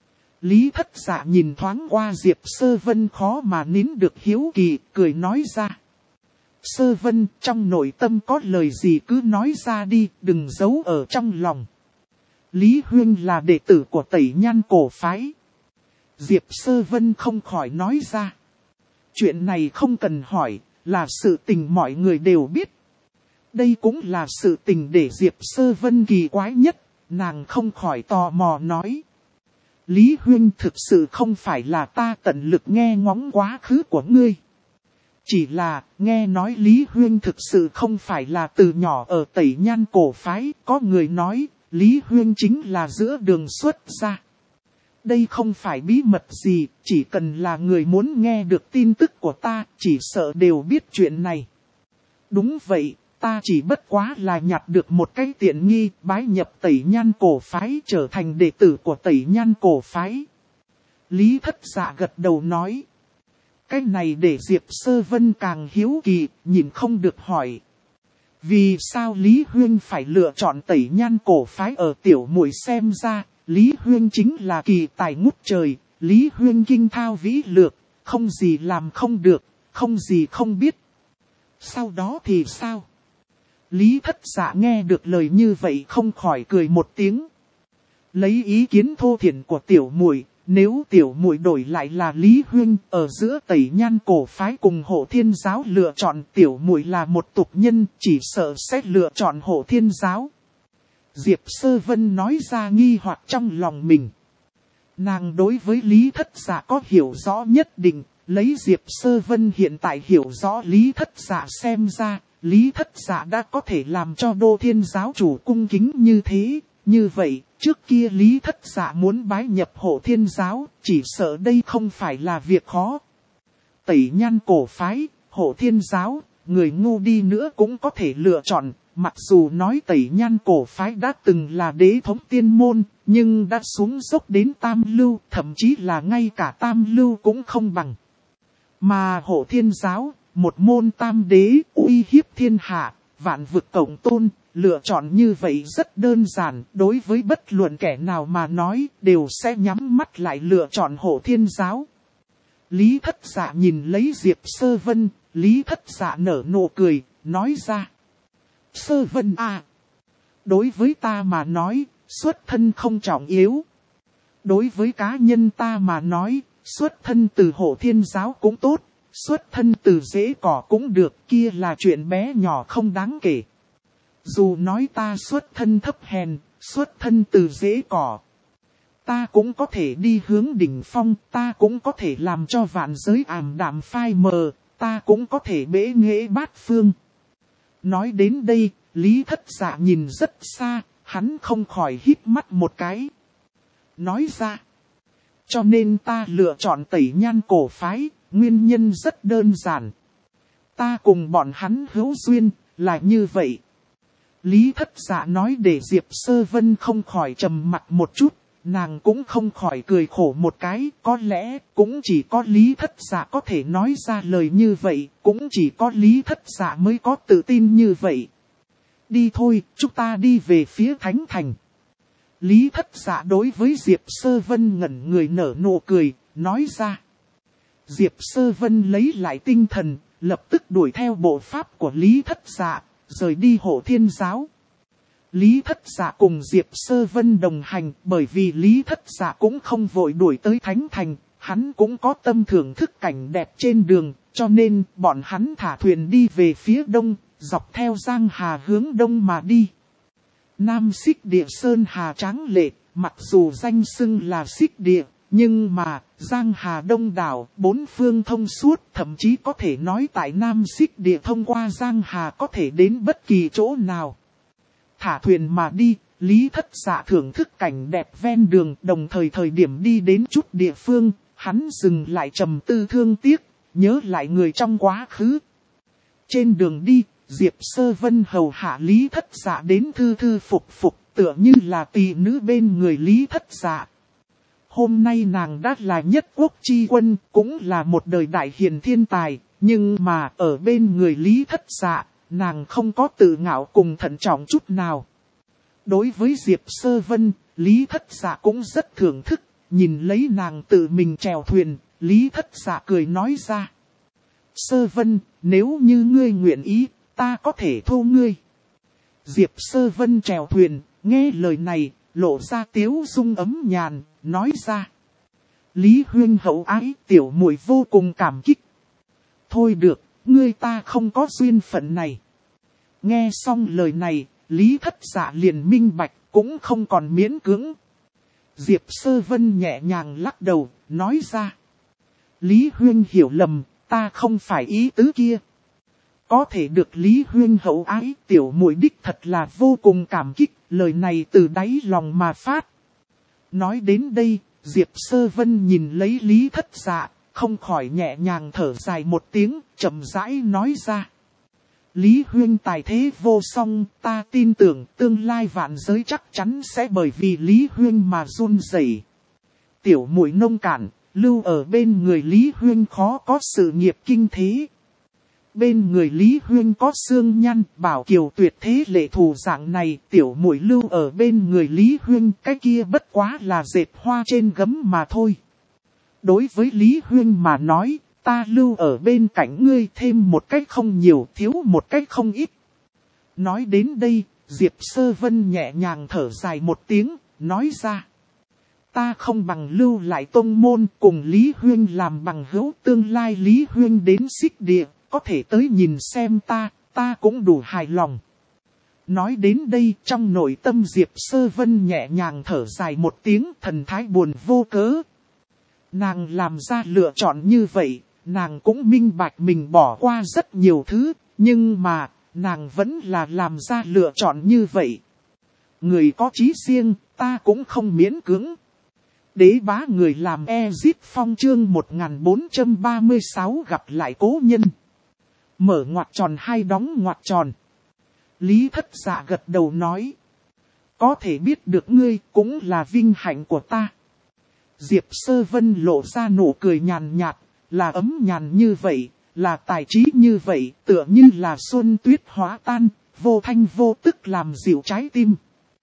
Lý Thất Dạ nhìn thoáng qua Diệp Sơ Vân khó mà nín được hiếu kỳ, cười nói ra. Sơ Vân, trong nội tâm có lời gì cứ nói ra đi, đừng giấu ở trong lòng. Lý Huyên là đệ tử của Tẩy Nhan cổ phái. Diệp Sơ Vân không khỏi nói ra. Chuyện này không cần hỏi, là sự tình mọi người đều biết. Đây cũng là sự tình để Diệp Sơ Vân kỳ quái nhất, nàng không khỏi tò mò nói. Lý Huyên thực sự không phải là ta tận lực nghe ngóng quá khứ của ngươi. Chỉ là, nghe nói Lý Huyên thực sự không phải là từ nhỏ ở Tẩy Nhan cổ phái, có người nói, Lý Huyên chính là giữa đường xuất ra. Đây không phải bí mật gì, chỉ cần là người muốn nghe được tin tức của ta, chỉ sợ đều biết chuyện này. Đúng vậy, ta chỉ bất quá là nhặt được một cái tiện nghi, bái nhập Tẩy Nhan cổ phái, trở thành đệ tử của Tẩy Nhan cổ phái. Lý Thất Dạ gật đầu nói. Cái này để Diệp Sơ Vân càng hiếu kỳ, nhìn không được hỏi. Vì sao Lý Huyên phải lựa chọn Tẩy Nhan cổ phái? Ở tiểu muội xem ra, Lý Huyên chính là kỳ tài ngút trời, Lý Huyên kinh thao vĩ lược, không gì làm không được, không gì không biết. Sau đó thì sao? Lý Thất Dạ nghe được lời như vậy không khỏi cười một tiếng. Lấy ý kiến thô thiển của tiểu muội, nếu tiểu muội đổi lại là Lý Huyên, ở giữa Tẩy Nhan cổ phái cùng Hộ Thiên Giáo lựa chọn, tiểu muội là một tục nhân, chỉ sợ sẽ lựa chọn Hộ Thiên Giáo. Diệp Sơ Vân nói ra nghi hoặc trong lòng mình. Nàng đối với Lý Thất Dạ có hiểu rõ nhất định, lấy Diệp Sơ Vân hiện tại hiểu rõ Lý Thất Dạ xem ra, Lý Thất Dạ đã có thể làm cho Đô Thiên Giáo chủ cung kính như thế. Như vậy, trước kia Lý Thất Dạ muốn bái nhập Hộ Thiên Giáo, chỉ sợ đây không phải là việc khó. Tẩy Nhan cổ phái, Hộ Thiên Giáo, người ngu đi nữa cũng có thể lựa chọn. Mặc dù nói Tẩy Nhan cổ phái đã từng là đế thống tiên môn, nhưng đã xuống dốc đến tam lưu, thậm chí là ngay cả tam lưu cũng không bằng. Mà Hộ Thiên Giáo, một môn tam đế, uy hiếp thiên hạ, vạn vực cộng tôn, lựa chọn như vậy rất đơn giản, đối với bất luận kẻ nào mà nói, đều sẽ nhắm mắt lại lựa chọn Hộ Thiên Giáo. Lý Thất Dạ nhìn lấy Diệp Sơ Vân, Lý Thất Dạ nở nụ cười, nói ra. Sơ Vân à, đối với ta mà nói, xuất thân không trọng yếu. Đối với cá nhân ta mà nói, xuất thân từ Hộ Thiên Giáo cũng tốt, xuất thân từ rễ cỏ cũng được, kia là chuyện bé nhỏ không đáng kể. Dù nói ta xuất thân thấp hèn, xuất thân từ rễ cỏ, ta cũng có thể đi hướng đỉnh phong, ta cũng có thể làm cho vạn giới ảm đạm phai mờ, ta cũng có thể bế nghệ bát phương. Nói đến đây, Lý Thất Dạ nhìn rất xa, hắn không khỏi hít mắt một cái. Nói ra, cho nên ta lựa chọn Tẩy Nhan cổ phái, nguyên nhân rất đơn giản. Ta cùng bọn hắn hữu duyên, là như vậy. Lý Thất Dạ nói để Diệp Sơ Vân không khỏi trầm mặt một chút, nàng cũng không khỏi cười khổ một cái, có lẽ cũng chỉ có Lý Thất Dạ có thể nói ra lời như vậy, cũng chỉ có Lý Thất Dạ mới có tự tin như vậy. Đi thôi, chúng ta đi về phía Thánh Thành. Lý Thất Dạ đối với Diệp Sơ Vân ngẩn người nở nụ cười, nói ra. Diệp Sơ Vân lấy lại tinh thần, lập tức đuổi theo bộ pháp của Lý Thất Dạ, rời đi Hộ Thiên Giáo. Lý Thất Dạ cùng Diệp Sơ Vân đồng hành, bởi vì Lý Thất Dạ cũng không vội đuổi tới Thánh Thành, hắn cũng có tâm thưởng thức cảnh đẹp trên đường, cho nên bọn hắn thả thuyền đi về phía đông, dọc theo Giang Hà hướng đông mà đi. Nam Xích Địa Sơn Hà tráng lệ, mặc dù danh xưng là Xích Địa, nhưng mà Giang Hà đông đảo, bốn phương thông suốt, thậm chí có thể nói tại Nam Xích Địa thông qua Giang Hà có thể đến bất kỳ chỗ nào. Thả thuyền mà đi, Lý Thất Dạ thưởng thức cảnh đẹp ven đường, đồng thời thời điểm đi đến chút địa phương, hắn dừng lại trầm tư thương tiếc, nhớ lại người trong quá khứ. Trên đường đi, Diệp Sơ Vân hầu hạ Lý Thất Dạ đến thư thư phục phục, tựa như là tỷ nữ bên người Lý Thất Dạ. Hôm nay nàng đã là nhất quốc chi quân, cũng là một đời đại hiền thiên tài, nhưng mà ở bên người Lý Thất Dạ, nàng không có tự ngạo cùng thận trọng chút nào. Đối với Diệp Sơ Vân, Lý Thất Dạ cũng rất thưởng thức, nhìn lấy nàng tự mình chèo thuyền, Lý Thất Dạ cười nói ra. Sơ Vân, nếu như ngươi nguyện ý, ta có thể thu ngươi. Diệp Sơ Vân chèo thuyền, nghe lời này, lộ ra tiếu dung ấm nhàn, nói ra. Lý huynh hậu ái, tiểu muội vô cùng cảm kích. Thôi được, ngươi ta không có duyên phận này. Nghe xong lời này, Lý Thất Dạ liền minh bạch, cũng không còn miễn cưỡng. Diệp Sơ Vân nhẹ nhàng lắc đầu, nói ra. Lý huynh hiểu lầm, ta không phải ý tứ kia. Có thể được Lý huynh hậu ái, tiểu muội đích thật là vô cùng cảm kích, lời này từ đáy lòng mà phát. Nói đến đây, Diệp Sơ Vân nhìn lấy Lý Thất Dạ, không khỏi nhẹ nhàng thở dài một tiếng, chậm rãi nói ra. Lý huynh tài thế vô song, ta tin tưởng tương lai vạn giới chắc chắn sẽ bởi vì Lý huynh mà run rẩy. Tiểu muội nông cạn, lưu ở bên người Lý huynh khó có sự nghiệp kinh thế. Bên người Lý huynh có xương nhăn, bảo kiều tuyệt thế lệ thù dạng này, tiểu muội lưu ở bên người Lý huynh, cái kia bất quá là dệt hoa trên gấm mà thôi. Đối với Lý huynh mà nói, ta lưu ở bên cạnh ngươi thêm một cách không nhiều, thiếu một cách không ít. Nói đến đây, Diệp Sơ Vân nhẹ nhàng thở dài một tiếng, nói ra. Ta không bằng lưu lại tông môn cùng Lý huynh làm bằng hữu, tương lai Lý huynh đến xích địa, có thể tới nhìn xem ta cũng đủ hài lòng. Nói đến đây, trong nội tâm Diệp Sơ Vân nhẹ nhàng thở dài một tiếng, thần thái buồn vô cớ. Nàng làm ra lựa chọn như vậy, nàng cũng minh bạch mình bỏ qua rất nhiều thứ, nhưng mà, nàng vẫn là làm ra lựa chọn như vậy. Người có chí riêng, ta cũng không miễn cưỡng. Đế bá người làm Ezip Phong chương 1436 gặp lại cố nhân. Mở ngoặc tròn hai đóng ngoặc tròn. Lý Thất Dạ gật đầu nói. Có thể biết được ngươi cũng là vinh hạnh của ta. Diệp Sơ Vân lộ ra nụ cười nhàn nhạt, là ấm nhàn như vậy, là tài trí như vậy, tựa như là xuân tuyết hóa tan, vô thanh vô tức làm dịu trái tim.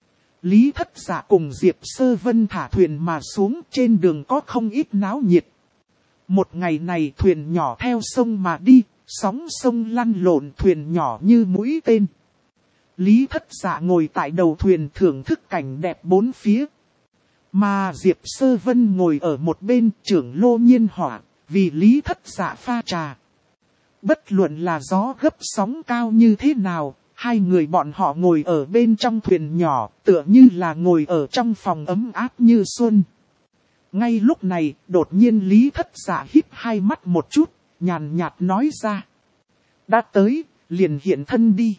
Lý Thất Dạ cùng Diệp Sơ Vân thả thuyền mà xuống, trên đường có không ít náo nhiệt. Một ngày này thuyền nhỏ theo sông mà đi, sóng sông lăn lộn, thuyền nhỏ như mũi tên. Lý Thất Dạ ngồi tại đầu thuyền thưởng thức cảnh đẹp bốn phía. Mà Diệp Sơ Vân ngồi ở một bên trưởng lô nhiên hỏa, vì Lý Thất Dạ pha trà. Bất luận là gió gấp sóng cao như thế nào, hai người bọn họ ngồi ở bên trong thuyền nhỏ, tựa như là ngồi ở trong phòng ấm áp như xuân. Ngay lúc này, đột nhiên Lý Thất Dạ híp hai mắt một chút, nhàn nhạt nói ra. Đã tới, liền hiện thân đi.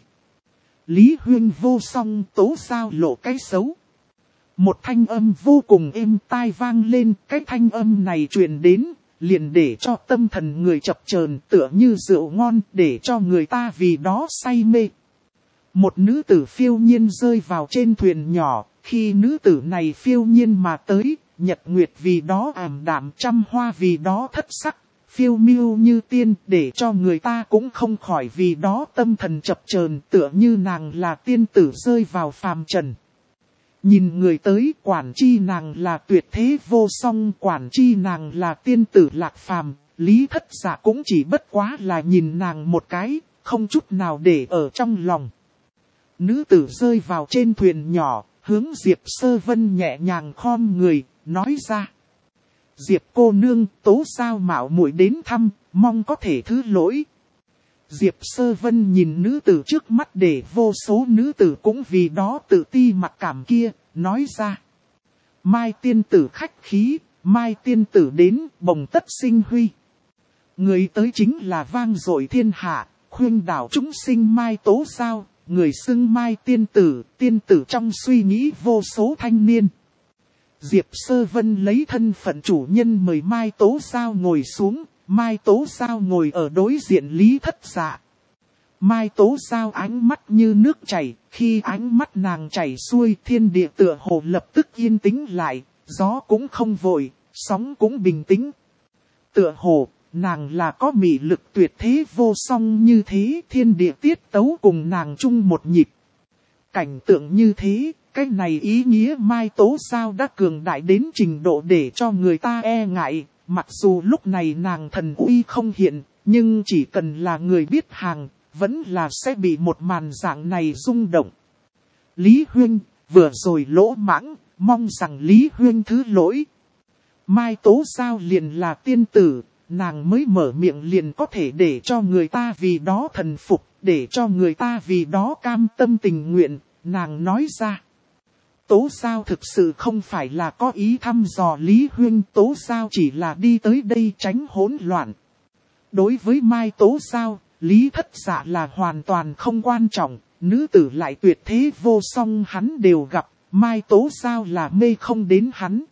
Lý huynh vô song, tố sao lộ cái xấu. Một thanh âm vô cùng êm tai vang lên, cái thanh âm này truyền đến, liền để cho tâm thần người chập chờn, tựa như rượu ngon, để cho người ta vì đó say mê. Một nữ tử phiêu nhiên rơi vào trên thuyền nhỏ, khi nữ tử này phiêu nhiên mà tới, nhật nguyệt vì đó ảm đạm, trăm hoa vì đó thất sắc, phiêu miêu như tiên, để cho người ta cũng không khỏi vì đó tâm thần chập chờn, tựa như nàng là tiên tử rơi vào phàm trần. Nhìn người tới, quản chi nàng là tuyệt thế vô song, quản chi nàng là tiên tử lạc phàm, Lý Thất Dạ cũng chỉ bất quá là nhìn nàng một cái, không chút nào để ở trong lòng. Nữ tử rơi vào trên thuyền nhỏ, hướng Diệp Sơ Vân nhẹ nhàng khom người, nói ra. Diệp cô nương, tố sao mạo muội đến thăm, mong có thể thứ lỗi. Diệp Sơ Vân nhìn nữ tử trước mắt để vô số nữ tử cũng vì đó tự ti mặc cảm kia, nói ra. Mai tiên tử khách khí, mai tiên tử đến, bồng tất sinh huy. Người tới chính là vang dội thiên hạ, khuyên đảo chúng sinh mai tố sao, người xưng mai tiên tử trong suy nghĩ vô số thanh niên. Diệp Sơ Vân lấy thân phận chủ nhân mời Mai Tố Sao ngồi xuống, Mai Tố Sao ngồi ở đối diện Lý Thất Dạ. Mai Tố Sao ánh mắt như nước chảy, khi ánh mắt nàng chảy xuôi thiên địa tựa hồ lập tức yên tĩnh lại, gió cũng không vội, sóng cũng bình tĩnh. Tựa hồ, nàng là có mị lực tuyệt thế vô song như thế, thiên địa tiết tấu cùng nàng chung một nhịp. Cảnh tượng như thế, cái này ý nghĩa Mai Tố Sao đã cường đại đến trình độ để cho người ta e ngại, mặc dù lúc này nàng thần uy không hiện, nhưng chỉ cần là người biết hàng, vẫn là sẽ bị một màn dạng này rung động. Lý Huynh, vừa rồi lỗ mãng, mong rằng Lý Huynh thứ lỗi. Mai Tố Sao liền là tiên tử, nàng mới mở miệng liền có thể để cho người ta vì đó thần phục, để cho người ta vì đó cam tâm tình nguyện, nàng nói ra. Tố Sao thực sự không phải là có ý thăm dò Lý Huynh, Tố Sao chỉ là đi tới đây tránh hỗn loạn. Đối với Mai Tố Sao, Lý Thất Dạ là hoàn toàn không quan trọng, nữ tử lại tuyệt thế vô song hắn đều gặp, Mai Tố Sao là mê không đến hắn.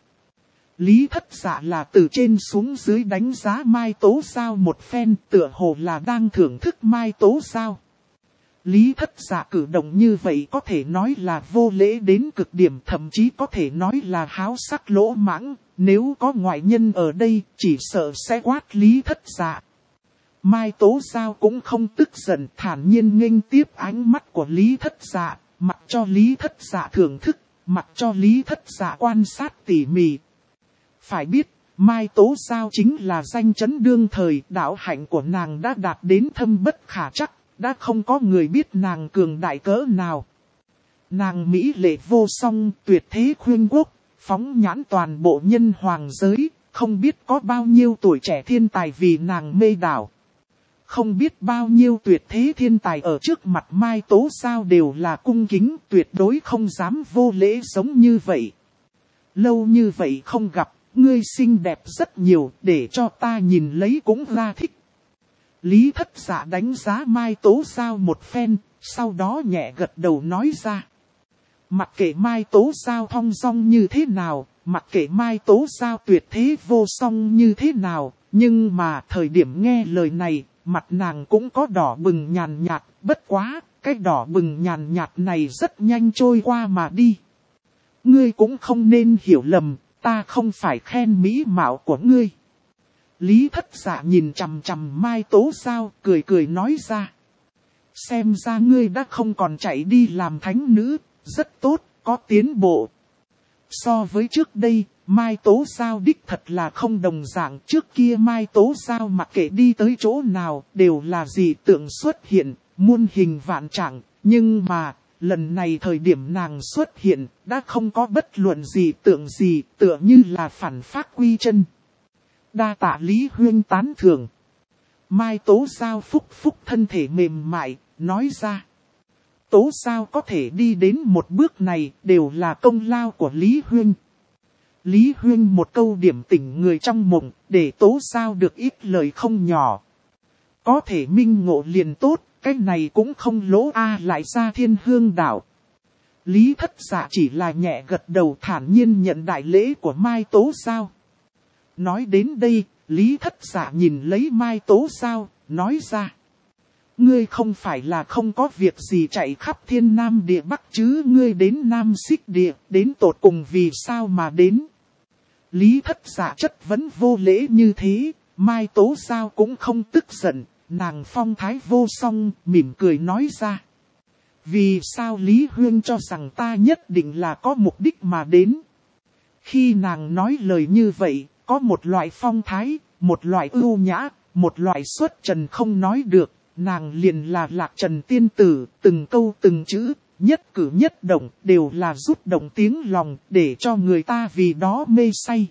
Lý Thất Dạ là từ trên xuống dưới đánh giá Mai Tố Sao một phen, tựa hồ là đang thưởng thức Mai Tố Sao. Lý Thất Dạ cử động như vậy có thể nói là vô lễ đến cực điểm, thậm chí có thể nói là háo sắc lỗ mãng, nếu có ngoại nhân ở đây chỉ sợ sẽ quát Lý Thất Dạ. Mai Tố Sao cũng không tức giận, thản nhiên nghênh tiếp ánh mắt của Lý Thất Dạ, mặc cho Lý Thất Dạ thưởng thức, mặc cho Lý Thất Dạ quan sát tỉ mỉ. Phải biết, Mai Tố Sao chính là danh chấn đương thời, đạo hạnh của nàng đã đạt đến thâm bất khả trắc, đã không có người biết nàng cường đại cỡ nào. Nàng mỹ lệ vô song, tuyệt thế khuyên quốc, phóng nhãn toàn bộ nhân hoàng giới, không biết có bao nhiêu tuổi trẻ thiên tài vì nàng mê đảo. Không biết bao nhiêu tuyệt thế thiên tài ở trước mặt Mai Tố Sao đều là cung kính, tuyệt đối không dám vô lễ giống như vậy. Lâu như vậy không gặp, ngươi xinh đẹp rất nhiều, để cho ta nhìn lấy cũng ra thích. Lý Thất Dạ đánh giá Mai Tố Sao một phen, sau đó nhẹ gật đầu nói ra. Mặc kệ Mai Tố Sao thong dong như thế nào, mặc kệ Mai Tố Sao tuyệt thế vô song như thế nào, nhưng mà thời điểm nghe lời này, mặt nàng cũng có đỏ bừng nhàn nhạt, bất quá, cái đỏ bừng nhàn nhạt này rất nhanh trôi qua mà đi. Ngươi cũng không nên hiểu lầm, ta không phải khen mỹ mạo của ngươi. Lý Thất Dạ nhìn chằm chằm Mai Tố Sao, cười cười nói ra. Xem ra ngươi đã không còn chạy đi làm thánh nữ, rất tốt, có tiến bộ. So với trước đây, Mai Tố Sao đích thật là không đồng dạng. Trước kia Mai Tố Sao mặc kệ đi tới chỗ nào, đều là dị tượng xuất hiện, muôn hình vạn trạng. Nhưng mà, lần này thời điểm nàng xuất hiện, đã không có bất luận dị tượng gì, tựa như là phản phát quy chân. Đa tạ Lý Huynh tán thưởng. Mai Tố Sao phúc phúc thân thể mềm mại, nói ra. Tố Sao có thể đi đến một bước này, đều là công lao của Lý Huynh. Lý Huynh một câu điểm tỉnh người trong mộng, để Tố Sao được ít lời không nhỏ. Có thể minh ngộ liền tốt, cái này cũng không lỗ lại ra Thiên Hương đảo. Lý Thất Dạ chỉ là nhẹ gật đầu thản nhiên nhận đại lễ của Mai Tố Sao. Nói đến đây, Lý Thất Dạ nhìn lấy Mai Tố Sao, nói ra. Ngươi không phải là không có việc gì chạy khắp thiên nam địa bắc chứ, ngươi đến Nam Xích địa, đến tột cùng vì sao mà đến. Lý Thất Dạ chất vấn vô lễ như thế, Mai Tố Sao cũng không tức giận, nàng phong thái vô song, mỉm cười nói ra. Vì sao Lý Huynh cho rằng ta nhất định là có mục đích mà đến. Khi nàng nói lời như vậy, có một loại phong thái, một loại ưu nhã, một loại xuất trần không nói được, nàng liền là Lạc Trần tiên tử, từng câu từng chữ, nhất cử nhất động đều là rút động tiếng lòng để cho người ta vì đó mê say.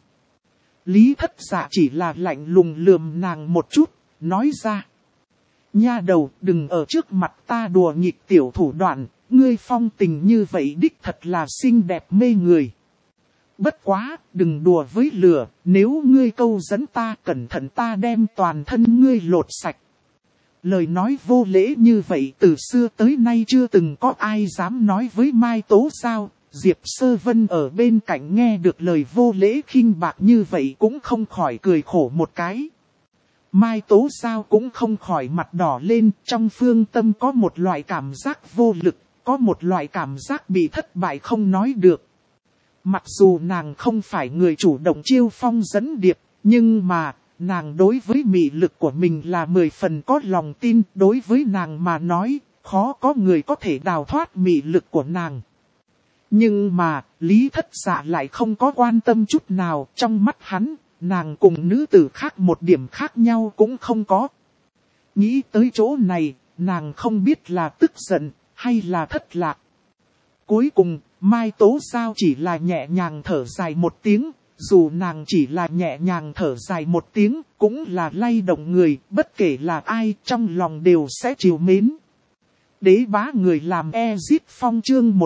Lý Thất Dạ chỉ là lạnh lùng lườm nàng một chút, nói ra. Nha đầu, đừng ở trước mặt ta đùa nghịch tiểu thủ đoạn, ngươi phong tình như vậy đích thật là xinh đẹp mê người. Bất quá, đừng đùa với lửa, nếu ngươi câu dẫn ta cẩn thận ta đem toàn thân ngươi lột sạch. Lời nói vô lễ như vậy từ xưa tới nay chưa từng có ai dám nói với Mai Tố Sao. Diệp Sơ Vân ở bên cạnh nghe được lời vô lễ khinh bạc như vậy cũng không khỏi cười khổ một cái. Mai Tố Sao cũng không khỏi mặt đỏ lên, trong phương tâm có một loại cảm giác vô lực, có một loại cảm giác bị thất bại không nói được. Mặc dù nàng không phải người chủ động chiêu phong dẫn điệp, nhưng mà, nàng đối với mị lực của mình là 10 phần có lòng tin. Đối với nàng mà nói, khó có người có thể đào thoát mị lực của nàng. Nhưng mà, Lý Thất Dạ lại không có quan tâm chút nào. Trong mắt hắn, nàng cùng nữ tử khác một điểm khác nhau cũng không có. Nghĩ tới chỗ này, nàng không biết là tức giận, hay là thất lạc. Cuối cùng, Mai Tố Giao chỉ là nhẹ nhàng thở dài một tiếng. Dù nàng chỉ là nhẹ nhàng thở dài một tiếng, cũng là lay động người, bất kể là ai trong lòng đều sẽ trìu mến. Đế bá người làm Ezit Phong chương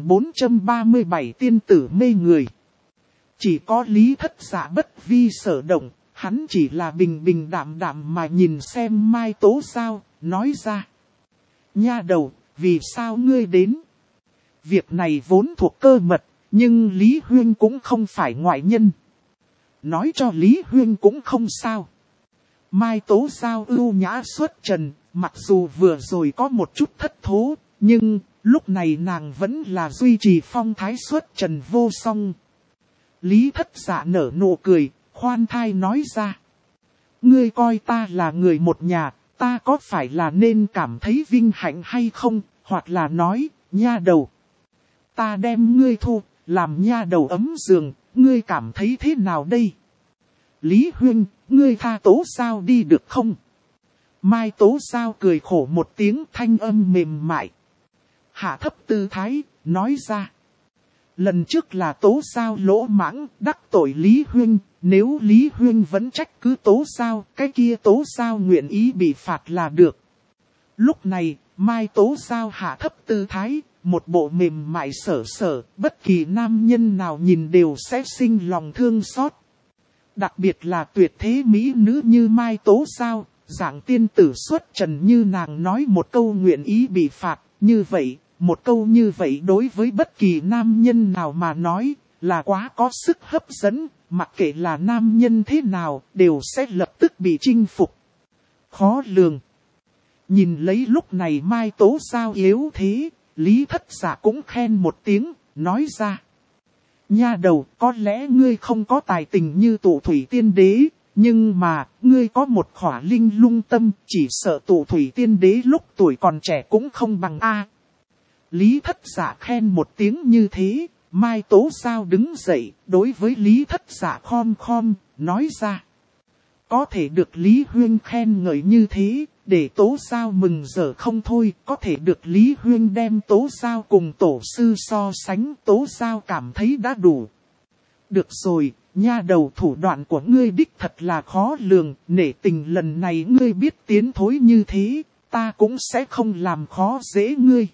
1437 tiên tử mê người. Chỉ có Lý Thất Dạ bất vi sở động, hắn chỉ là bình bình đạm đạm mà nhìn xem Mai Tố Giao, nói ra. Nha đầu, vì sao ngươi đến? Việc này vốn thuộc cơ mật, nhưng Lý Huyên cũng không phải ngoại nhân. Nói cho Lý Huyên cũng không sao. Mai Tố Giao ưu nhã xuất trần, mặc dù vừa rồi có một chút thất thố, nhưng lúc này nàng vẫn là duy trì phong thái xuất trần vô song. Lý Thất Dạ nở nụ cười, khoan thai nói ra. Ngươi coi ta là người một nhà, ta có phải là nên cảm thấy vinh hạnh hay không, hoặc là nói, nha đầu. Ta đem ngươi thu, làm nha đầu ấm giường, ngươi cảm thấy thế nào đây? Lý Huyên, ngươi tha Tố Giao đi được không? Mai Tố Giao cười khổ một tiếng, thanh âm mềm mại. Hạ thấp tư thái, nói ra. Lần trước là Tố Giao lỗ mãng, đắc tội Lý Huyên. Nếu Lý Huyên vẫn trách cứ Tố Giao, cái kia Tố Giao nguyện ý bị phạt là được. Lúc này, Mai Tố Giao hạ thấp tư thái, một bộ mềm mại sở sở, bất kỳ nam nhân nào nhìn đều sẽ sinh lòng thương xót. Đặc biệt là tuyệt thế mỹ nữ như Mai Tố Giao, dạng tiên tử xuất trần như nàng nói một câu nguyện ý bị phạt, như vậy, một câu như vậy đối với bất kỳ nam nhân nào mà nói, là quá có sức hấp dẫn, mặc kệ là nam nhân thế nào, đều sẽ lập tức bị chinh phục. Khó lường. Nhìn lấy lúc này Mai Tố Giao yếu thế, Lý Thất Dạ cũng khen một tiếng, nói ra. Nha đầu, có lẽ ngươi không có tài tình như Tụ Thủy Tiên Đế, nhưng mà, ngươi có một khỏa linh lung tâm, chỉ sợ Tụ Thủy Tiên Đế lúc tuổi còn trẻ cũng không bằng A. Lý Thất Dạ khen một tiếng như thế, Mai Tố Giao đứng dậy, đối với Lý Thất Dạ khom khom, nói ra. Có thể được Lý Huyên khen ngợi như thế, để Tố Giao mừng rỡ không thôi, có thể được Lý Huyên đem Tố Giao cùng tổ sư so sánh, Tố Giao cảm thấy đã đủ. Được rồi, nha đầu, thủ đoạn của ngươi đích thật là khó lường, nể tình lần này ngươi biết tiến thối như thế, ta cũng sẽ không làm khó dễ ngươi.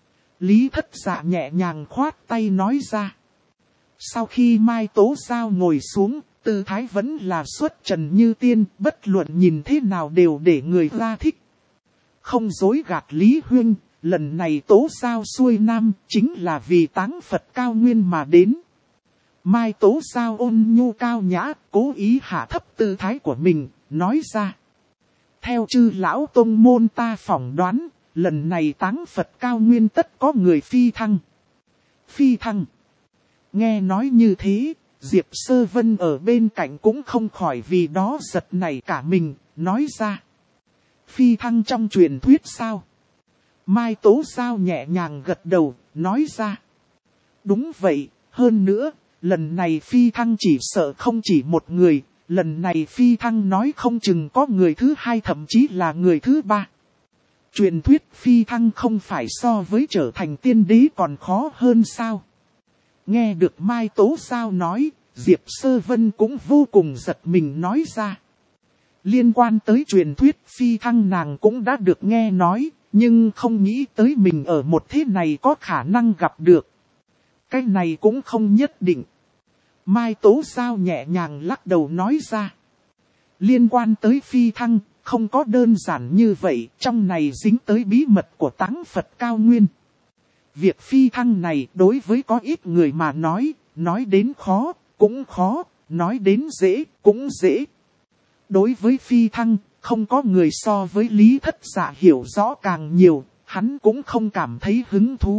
Lý Thất Dạ nhẹ nhàng khoát tay nói ra. Sau khi Mai Tố Giao ngồi xuống, tư thái vẫn là xuất trần như tiên, bất luận nhìn thế nào đều để người ta thích. Không dối gạt Lý Huyên, lần này Tố Giao xuôi nam chính là vì táng Phật cao nguyên mà đến. Mai Tố Giao ôn nhu cao nhã, cố ý hạ thấp tư thái của mình, nói ra. Theo chư lão tông môn ta phỏng đoán, lần này táng Phật cao nguyên tất có người phi thăng. Phi thăng. Nghe nói như thế, Diệp Sơ Vân ở bên cạnh cũng không khỏi vì đó giật nảy cả mình, nói ra. Phi thăng trong truyền thuyết sao? Mai Tố Giao nhẹ nhàng gật đầu, nói ra. Đúng vậy, hơn nữa, lần này phi thăng chỉ sợ không chỉ một người, lần này phi thăng nói không chừng có người thứ hai thậm chí là người thứ ba. Truyền thuyết phi thăng không phải so với trở thành tiên đế còn khó hơn sao? Nghe được Mai Tố Giao nói, Diệp Sơ Vân cũng vô cùng giật mình nói ra. Liên quan tới truyền thuyết phi thăng nàng cũng đã được nghe nói, nhưng không nghĩ tới mình ở một thế này có khả năng gặp được. Cái này cũng không nhất định. Mai Tố Giao nhẹ nhàng lắc đầu nói ra. Liên quan tới phi thăng, không có đơn giản như vậy, trong này dính tới bí mật của táng Phật cao nguyên. Việc phi thăng này đối với có ít người mà nói đến khó, cũng khó, nói đến dễ, cũng dễ. Đối với phi thăng, không có người so với Lý Thất Dạ hiểu rõ càng nhiều, hắn cũng không cảm thấy hứng thú,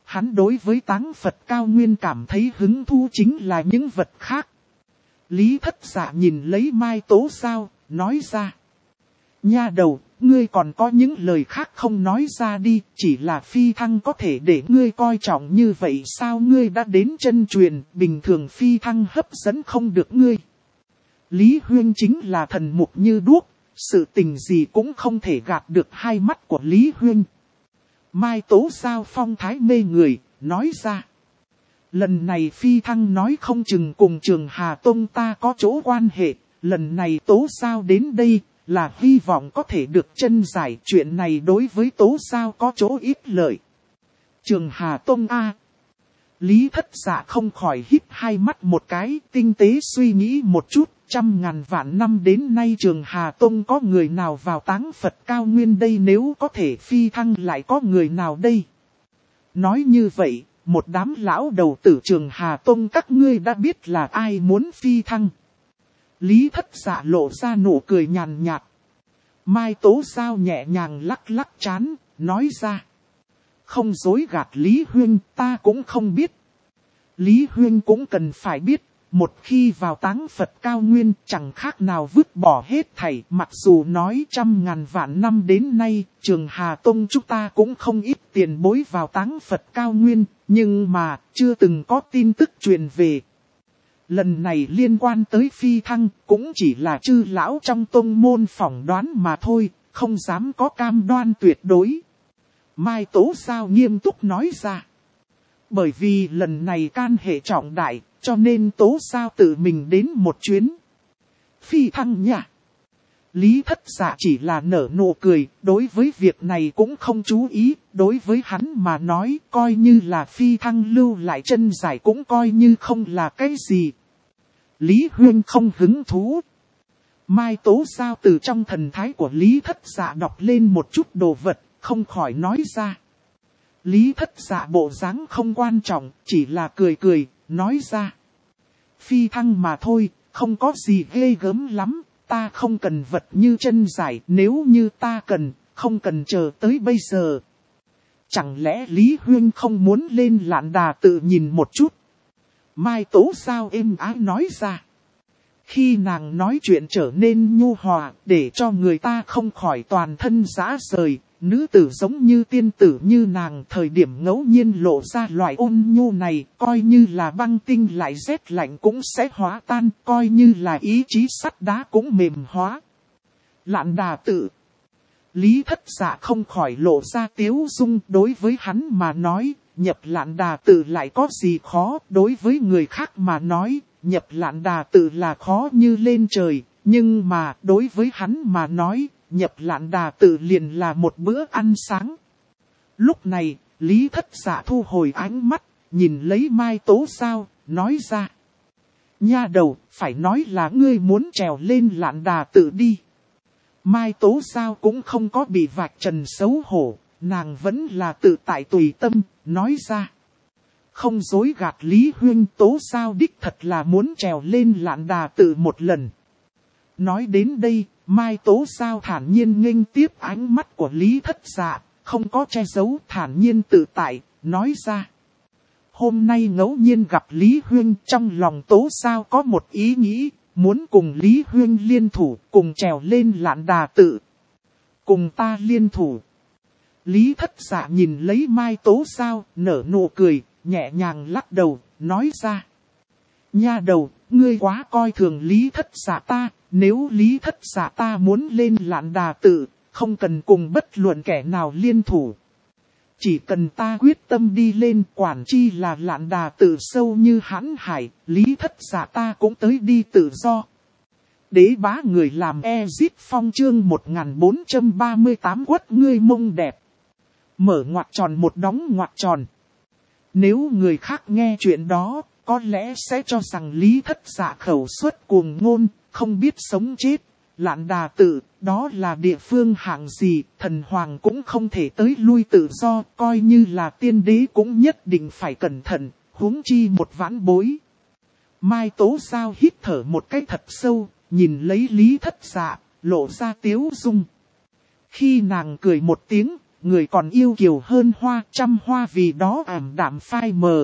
Hắn đối với táng Phật cao nguyên cảm thấy hứng thú chính là những vật khác. Lý Thất Dạ nhìn lấy Mai Tố Giao, nói ra. Nha đầu, ngươi còn có những lời khác không nói ra đi, chỉ là phi thăng có thể để ngươi coi trọng như vậy sao? Ngươi đã đến chân truyền, bình thường phi thăng hấp dẫn không được ngươi. Lý Huyên chính là thần mục như đuốc, sự tình gì cũng không thể gạt được hai mắt của Lý Huyên. Mai Tố Giao phong thái mê người, nói ra. Lần này phi thăng nói không chừng cùng Trường Hà Tông ta có chỗ quan hệ, lần này Tố Giao đến đây là hy vọng có thể được chân giải, chuyện này đối với Tố Giao có chỗ ít lợi. Trường Hà Tông A. Lý Thất Dạ không khỏi híp hai mắt một cái, tinh tế suy nghĩ một chút, 100.000 vạn năm đến nay Trường Hà Tông có người nào vào táng Phật cao nguyên đây, nếu có thể phi thăng lại có người nào đây? Nói như vậy, một đám lão đầu tử Trường Hà Tông các ngươi đã biết là ai muốn phi thăng. Lý Thất Dạ lộ ra nụ cười nhàn nhạt. Mai Tố Giao nhẹ nhàng lắc lắc trán, nói ra. Không dối gạt Lý Huyên, ta cũng không biết. Lý Huyên cũng cần phải biết, một khi vào táng Phật cao nguyên chẳng khác nào vứt bỏ hết thảy. Mặc dù nói 100.000 vạn năm đến nay, Trường Hà Tông chúng ta cũng không ít tiền bối vào táng Phật cao nguyên, nhưng mà chưa từng có tin tức truyền về. Lần này liên quan tới phi thăng cũng chỉ là chư lão trong tông môn phỏng đoán mà thôi, không dám có cam đoan tuyệt đối. Mai Tố Giao nghiêm túc nói ra. Bởi vì lần này can hệ trọng đại, cho nên Tố Giao tự mình đến một chuyến. Phi thăng nha. Lý Thất Dạ chỉ là nở nụ cười, đối với việc này cũng không chú ý, đối với hắn mà nói coi như là phi thăng lưu lại chân giải cũng coi như không là cái gì. Lý Huyên không hứng thú. Mai Tố Giao từ trong thần thái của Lý Thất Dạ đọc lên một chút đồ vật, không khỏi nói ra. Lý Thất Dạ bộ dáng không quan trọng, chỉ là cười cười, nói ra. Phi thăng mà thôi, không có gì ghê gớm lắm, ta không cần vật như chân giải, nếu như ta cần, không cần chờ tới bây giờ. Chẳng lẽ Lý Huyên không muốn lên Lạn Đà tự nhìn một chút? Mai Tố Giao êm ái nói ra. Khi nàng nói chuyện trở nên nhu hòa, để cho người ta không khỏi toàn thân rã rời, nữ tử giống như tiên tử như nàng thời điểm ngẫu nhiên lộ ra loại ôn nhu này, coi như là băng tinh lại rét lạnh cũng sẽ hóa tan, coi như là ý chí sắt đá cũng mềm hóa. Lạn Đà tự. Lý Thất Dạ không khỏi lộ ra tiếu dung, đối với hắn mà nói, nhập Lạn Đà tự lại có gì khó, đối với người khác mà nói, nhập Lạn Đà tự là khó như lên trời, nhưng mà đối với hắn mà nói, nhập Lạn Đà tự liền là một bữa ăn sáng. Lúc này, Lý Thất Dạ thu hồi ánh mắt, nhìn lấy Mai Tố Giao, nói ra. Nha đầu, phải nói là ngươi muốn trèo lên Lạn Đà tự đi. Mai Tố Giao cũng không có bị vạch trần xấu hổ, nàng vẫn là tự tại tùy tâm, nói ra. Không dối gạt Lý Huyên, Tố Giao đích thật là muốn trèo lên Lạn Đà tự một lần. Nói đến đây, Mai Tố Giao thản nhiên nghênh tiếp ánh mắt của Lý Thất Dạ, không có che giấu, thản nhiên tự tại, nói ra. Hôm nay ngẫu nhiên gặp Lý Huyên, trong lòng Tố Giao có một ý nghĩ, muốn cùng Lý Huyên liên thủ, cùng trèo lên Lạn Đà tự. Cùng ta liên thủ. Lý Thất Dạ nhìn lấy Mai Tố Giao, nở nụ cười, nhẹ nhàng lắc đầu, nói ra. Nha đầu, ngươi quá coi thường Lý Thất Dạ ta, nếu Lý Thất Dạ ta muốn lên Lạn Đà tự, không cần cùng bất luận kẻ nào liên thủ. Chỉ cần ta quyết tâm đi lên, quản chi là Lạn Đà tự sâu như hãn hải, Lý Thất Dạ ta cũng tới đi tự do. Đế bá người làm Ezit Phong chương 1438 quất ngươi mông đẹp. Mở ngoặc tròn một đóng ngoặc tròn. Nếu người khác nghe chuyện đó, có lẽ sẽ cho rằng Lý Thất Dạ khẩu suất cuồng ngôn, không biết sống chết. Lạn Đà tự, đó là địa phương hạng gì, thần hoàng cũng không thể tới lui tự do, coi như là tiên đế cũng nhất định phải cẩn thận, huống chi một vãn bối. Mai Tố Giao hít thở một cái thật sâu, nhìn lấy Lý Thất Dạ, lộ ra tiếu dung. Khi nàng cười một tiếng, người còn yêu kiều hơn hoa, trăm hoa vì đó ảm đạm phai mờ.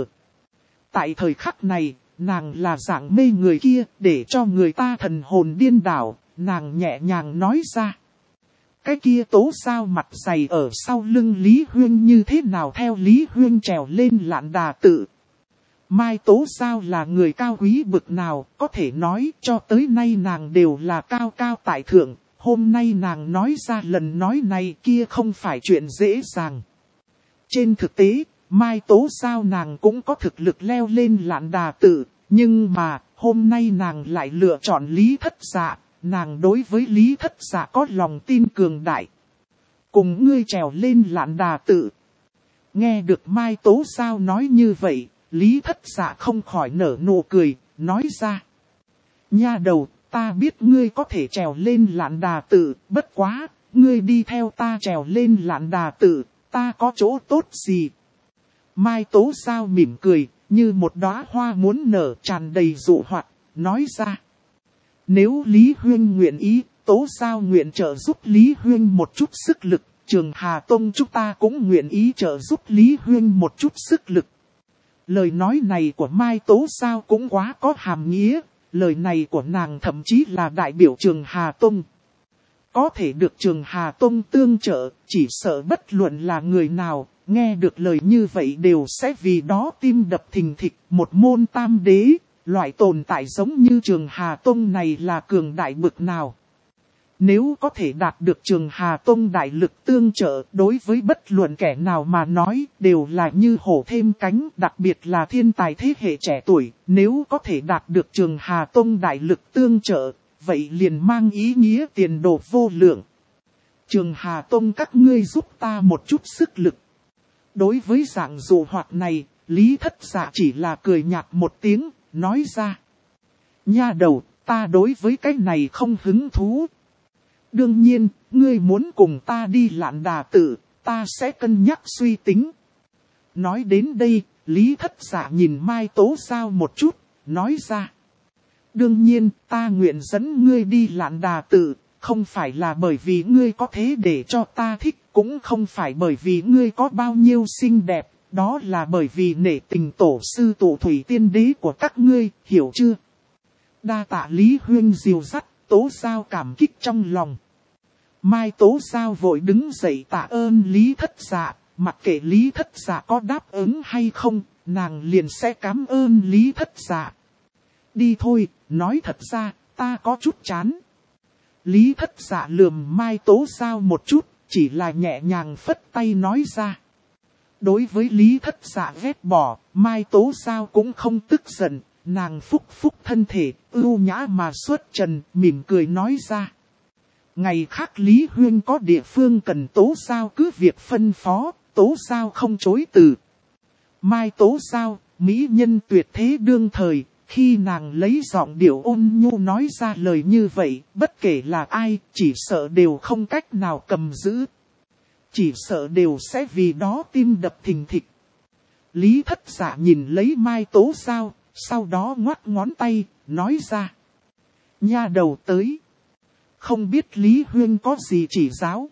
Tại thời khắc này, nàng là dạng mê người kia, để cho người ta thần hồn điên đảo, nàng nhẹ nhàng nói ra. Cái kia Tố Giao mặt dày ở sau lưng Lý Huyên như thế nào theo Lý Huyên trèo lên Lạn Đà Tự. Mai Tố Giao là người cao quý bực nào, có thể nói cho tới nay nàng đều là cao cao tại thượng, hôm nay nàng nói ra lần nói này kia không phải chuyện dễ dàng. Trên thực tế, Mai Tố Giao nàng cũng có thực lực leo lên Lạn Đà Tự, nhưng mà hôm nay nàng lại lựa chọn Lý Thất Dạ, nàng đối với Lý Thất Dạ có lòng tin cường đại. Cùng ngươi trèo lên Lạn Đà Tự. Nghe được Mai Tố Giao nói như vậy, Lý Thất Dạ không khỏi nở nụ cười, nói ra. Nha đầu, ta biết ngươi có thể trèo lên Lạn Đà Tự, bất quá, ngươi đi theo ta trèo lên Lạn Đà Tự, ta có chỗ tốt gì? Mai Tố Giao mỉm cười, như một đóa hoa muốn nở tràn đầy dụ hoặc, nói ra. Nếu Lý Huyên nguyện ý, Tố Giao nguyện trợ giúp Lý Huyên một chút sức lực, Trường Hà Tông chúng ta cũng nguyện ý trợ giúp Lý Huyên một chút sức lực. Lời nói này của Mai Tố Giao cũng quá có hàm nghĩa, lời này của nàng thậm chí là đại biểu Trường Hà Tông. Có thể được Trường Hà Tông tương trợ, chỉ sợ bất luận là người nào, nghe được lời như vậy đều sẽ vì đó tim đập thình thịch. Một môn tam đế, loại tồn tại giống như Trường Hà Tông này là cường đại bực nào. Nếu có thể đạt được Trường Hà Tông đại lực tương trợ, đối với bất luận kẻ nào mà nói đều là như hổ thêm cánh, đặc biệt là thiên tài thế hệ trẻ tuổi. Nếu có thể đạt được Trường Hà Tông đại lực tương trợ, vậy liền mang ý nghĩa tiền đồ vô lượng. Trường Hà Tông các ngươi giúp ta một chút sức lực. Đối với dạng dụ hoạt này, Lý Thất Dạ chỉ là cười nhạt một tiếng, nói ra. Nha đầu, ta đối với cái này không hứng thú. Đương nhiên, ngươi muốn cùng ta đi Lạn Đà Tự, ta sẽ cân nhắc suy tính. Nói đến đây, Lý Thất Dạ nhìn Mai Tố Giao một chút, nói ra. Đương nhiên, ta nguyện dẫn ngươi đi Lạn Đà Tự, không phải là bởi vì ngươi có thế để cho ta thích, cũng không phải bởi vì ngươi có bao nhiêu xinh đẹp, đó là bởi vì nể tình tổ sư Tụ Thủy Tiên Đế của các ngươi, hiểu chưa? Đa tạ Lý Huyên dìu dắt, Tố Giao cảm kích trong lòng. Mai Tố Giao vội đứng dậy tạ ơn Lý Thất Dạ, mặc kệ Lý Thất Dạ có đáp ứng hay không, nàng liền sẽ cảm ơn Lý Thất Dạ. Đi thôi, nói thật ra, ta có chút chán. Lý Thất Dạ lườm Mai Tố Giao một chút, chỉ là nhẹ nhàng phất tay nói ra. Đối với Lý Thất Dạ ghét bỏ, Mai Tố Giao cũng không tức giận, nàng phúc phúc thân thể, ưu nhã mà xuất trần, mỉm cười nói ra. Ngày khác Lý Huyên có địa phương cần Tố Giao cứ việc phân phó, Tố Giao không chối từ. Mai Tố Giao, mỹ nhân tuyệt thế đương thời, khi nàng lấy giọng điệu ôn nhu nói ra lời như vậy, bất kể là ai, chỉ sợ đều không cách nào cầm giữ. Chỉ sợ đều sẽ vì đó tim đập thình thịch. Lý Thất Dạ nhìn lấy Mai Tố Giao, sau đó ngoắt ngón tay, nói ra. Nha đầu tới. Không biết Lý Huyên có gì chỉ giáo.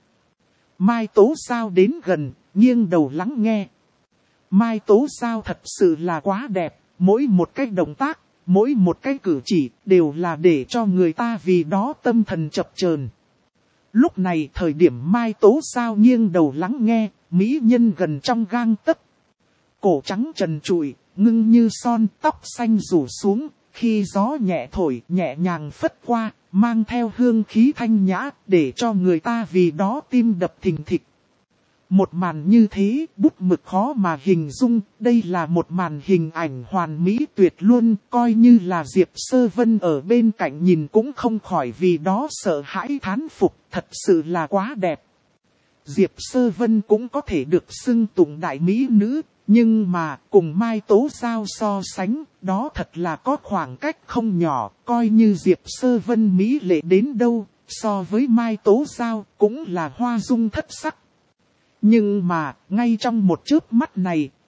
Mai Tố Giao đến gần, nghiêng đầu lắng nghe. Mai Tố Giao thật sự là quá đẹp, mỗi một cái động tác, mỗi một cái cử chỉ đều là để cho người ta vì đó tâm thần chập chờn. Lúc này thời điểm Mai Tố Giao nghiêng đầu lắng nghe, mỹ nhân gần trong gang tấc. Cổ trắng trần trụi, ngưng như son, tóc xanh rủ xuống, khi gió nhẹ thổi nhẹ nhàng phất qua, mang theo hương khí thanh nhã, để cho người ta vì đó tim đập thình thịch. Một màn như thế, bút mực khó mà hình dung, đây là một màn hình ảnh hoàn mỹ tuyệt luôn, coi như là Diệp Sơ Vân ở bên cạnh nhìn cũng không khỏi vì đó sợ hãi thán phục, thật sự là quá đẹp. Diệp Sơ Vân cũng có thể được xưng tụng đại mỹ nữ, nhưng mà cùng Mai Tố Giao so sánh, đó thật là có khoảng cách không nhỏ, coi như Diệp Sơ Vân mỹ lệ đến đâu, so với Mai Tố Giao cũng là hoa dung thất sắc. Nhưng mà, ngay trong một chớp mắt này,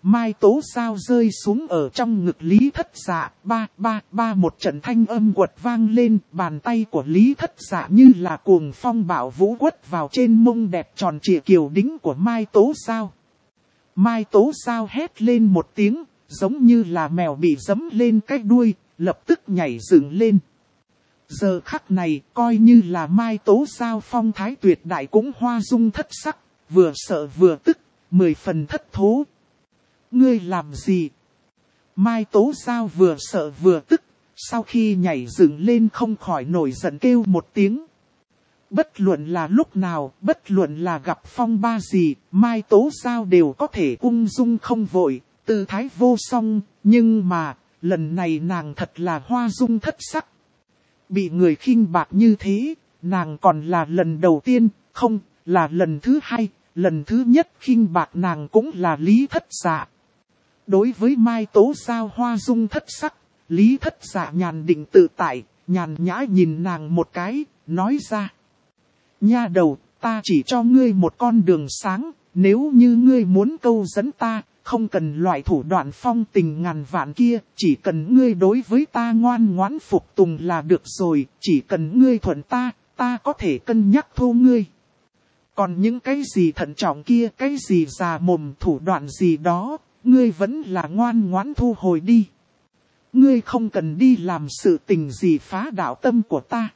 Mai tố sao rơi xuống ở trong ngực Lý Thất Dạ, ba một trận thanh âm quật vang lên, bàn tay của Lý Thất Dạ như là cuồng phong bạo vũ quất vào trên mông đẹp tròn trịa kiều đính của Mai tố sao. Mai tố sao hét lên một tiếng, giống như là mèo bị giẫm lên cái đuôi, lập tức nhảy dựng lên. Giờ khắc này, coi như là Mai tố sao phong thái tuyệt đại cũng hoa dung thất sắc, vừa sợ vừa tức, 10 phần thất thố. Ngươi làm gì? Mai tố sao vừa sợ vừa tức, sau khi nhảy dựng lên không khỏi nổi giận kêu một tiếng. Bất luận là lúc nào, bất luận là gặp phong ba gì, Mai tố sao đều có thể ung dung không vội, tư thái vô song, nhưng mà, lần này nàng thật là hoa dung thất sắc. Bị người khinh bạc như thế, nàng còn là lần đầu tiên, không, là lần thứ hai, lần thứ nhất khinh bạc nàng cũng là Lý Thất Dạ. Đối với Mai tố sao hoa dung thất sắc, Lý Thất Dạ nhàn định tự tại, nhàn nhã nhìn nàng một cái, nói ra. Nha đầu, ta chỉ cho ngươi một con đường sáng, nếu như ngươi muốn câu dẫn ta, không cần loại thủ đoạn phong tình ngàn vạn kia, chỉ cần ngươi đối với ta ngoan ngoãn phục tùng là được rồi, chỉ cần ngươi thuận ta, ta có thể cân nhắc thu ngươi. Còn những cái gì thận trọng kia, cái gì già mồm thủ đoạn gì đó, ngươi vẫn là ngoan ngoãn thu hồi đi. Ngươi không cần đi làm sự tình gì phá đạo tâm của ta.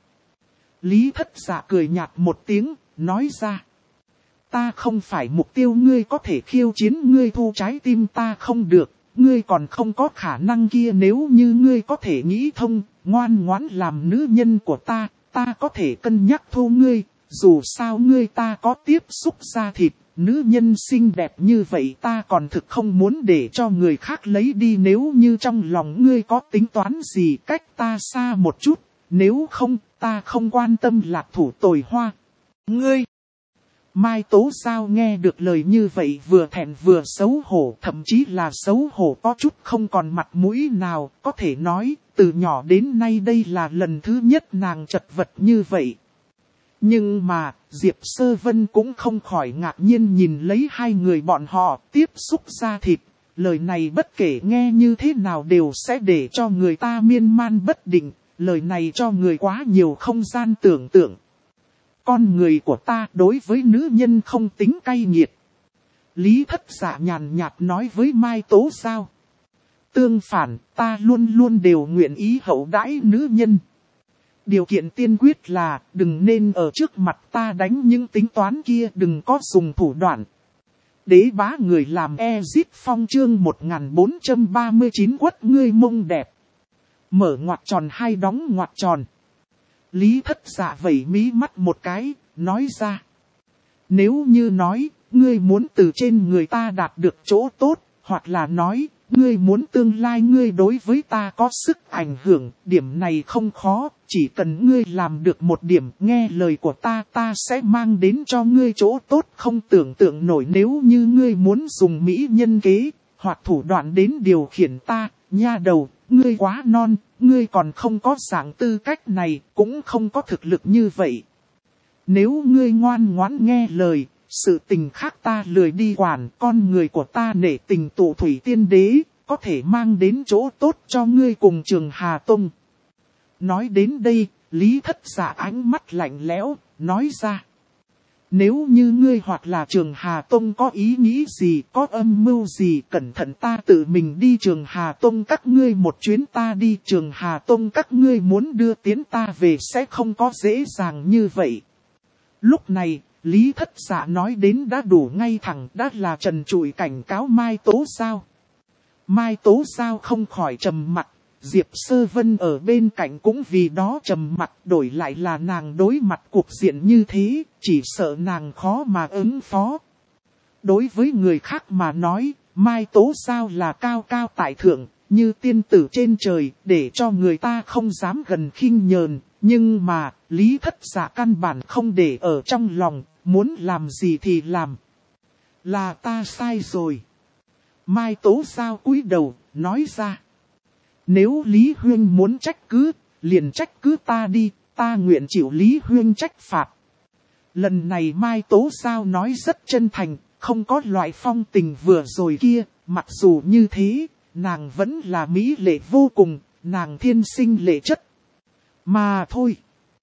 Lý Thất Dạ cười nhạt một tiếng, nói ra. Ta không phải mục tiêu ngươi có thể khiêu chiến, ngươi thu trái tim ta không được, ngươi còn không có khả năng kia. Nếu như ngươi có thể nghĩ thông, ngoan ngoãn làm nữ nhân của ta, ta có thể cân nhắc thu ngươi. Dù sao ngươi ta có tiếp xúc da thịt, nữ nhân xinh đẹp như vậy ta còn thực không muốn để cho người khác lấy đi. Nếu như trong lòng ngươi có tính toán gì, cách ta xa một chút, nếu không ta không quan tâm lạc thủ tồi hoa. Ngươi! Mai tố sao nghe được lời như vậy vừa thẹn vừa xấu hổ, thậm chí là xấu hổ có chút không còn mặt mũi nào, có thể nói, từ nhỏ đến nay đây là lần thứ nhất nàng chật vật như vậy. Nhưng mà, Diệp Sơ Vân cũng không khỏi ngạc nhiên nhìn lấy hai người bọn họ tiếp xúc da thịt. Lời này bất kể nghe như thế nào đều sẽ để cho người ta miên man bất định, lời này cho người quá nhiều không gian tưởng tượng. Con người của ta đối với nữ nhân không tính cay nghiệt. Lý Thất Dạ nhàn nhạt nói với Mai tố sao. Tương phản, ta luôn luôn đều nguyện ý hậu đãi nữ nhân. Điều kiện tiên quyết là đừng nên ở trước mặt ta đánh những tính toán kia, đừng có dùng thủ đoạn. Đế bá người làm Ezit Phong chương 1439 quất ngươi mông đẹp. Mở ngoặc tròn hai đóng ngoặc tròn. Lý Thất Dạ vẩy mí mắt một cái, nói ra. Nếu như nói, ngươi muốn từ trên người ta đạt được chỗ tốt, hoặc là nói, ngươi muốn tương lai ngươi đối với ta có sức ảnh hưởng, điểm này không khó, chỉ cần ngươi làm được một điểm, nghe lời của ta, ta sẽ mang đến cho ngươi chỗ tốt không tưởng tượng nổi. Nếu như ngươi muốn dùng mỹ nhân kế, hoặc thủ đoạn đến điều khiển ta, nha đầu, ngươi quá non, ngươi còn không có dạng tư cách này, cũng không có thực lực như vậy. Nếu ngươi ngoan ngoãn nghe lời, sự tình khác ta lười đi quản, con người của ta nể tình tụ thủy tiên đế, có thể mang đến chỗ tốt cho ngươi cùng Trường Hà Tông. Nói đến đây, Lý Thất Dạ ánh mắt lạnh lẽo, nói ra. Nếu như ngươi hoặc là Trường Hà Tông có ý nghĩ gì, có âm mưu gì, cẩn thận ta tự mình đi Trường Hà Tông các ngươi một chuyến, ta đi Trường Hà Tông các ngươi muốn đưa tiến ta về sẽ không có dễ dàng như vậy. Lúc này, Lý Thất Dạ nói đến đã đủ ngay thẳng, đã là trần trụi cảnh cáo Mai tố sao. Mai tố sao không khỏi trầm mặt, Diệp Sơ Vân ở bên cạnh cũng vì đó trầm mặt, đổi lại là nàng đối mặt cuộc diện như thế, chỉ sợ nàng khó mà ứng phó. Đối với người khác mà nói, Mai tố sao là cao cao tại thượng, như tiên tử trên trời, để cho người ta không dám gần khinh nhờn. Nhưng mà, Lý Thất Dạ căn bản không để ở trong lòng, muốn làm gì thì làm. Là ta sai rồi. Mai tố sao cúi đầu, nói ra. Nếu Lý Huyên muốn trách cứ, liền trách cứ ta đi, ta nguyện chịu Lý Huyên trách phạt. Lần này Mai tố sao nói rất chân thành, không có loại phong tình vừa rồi kia, mặc dù như thế, nàng vẫn là mỹ lệ vô cùng, nàng thiên sinh lệ chất. Mà thôi.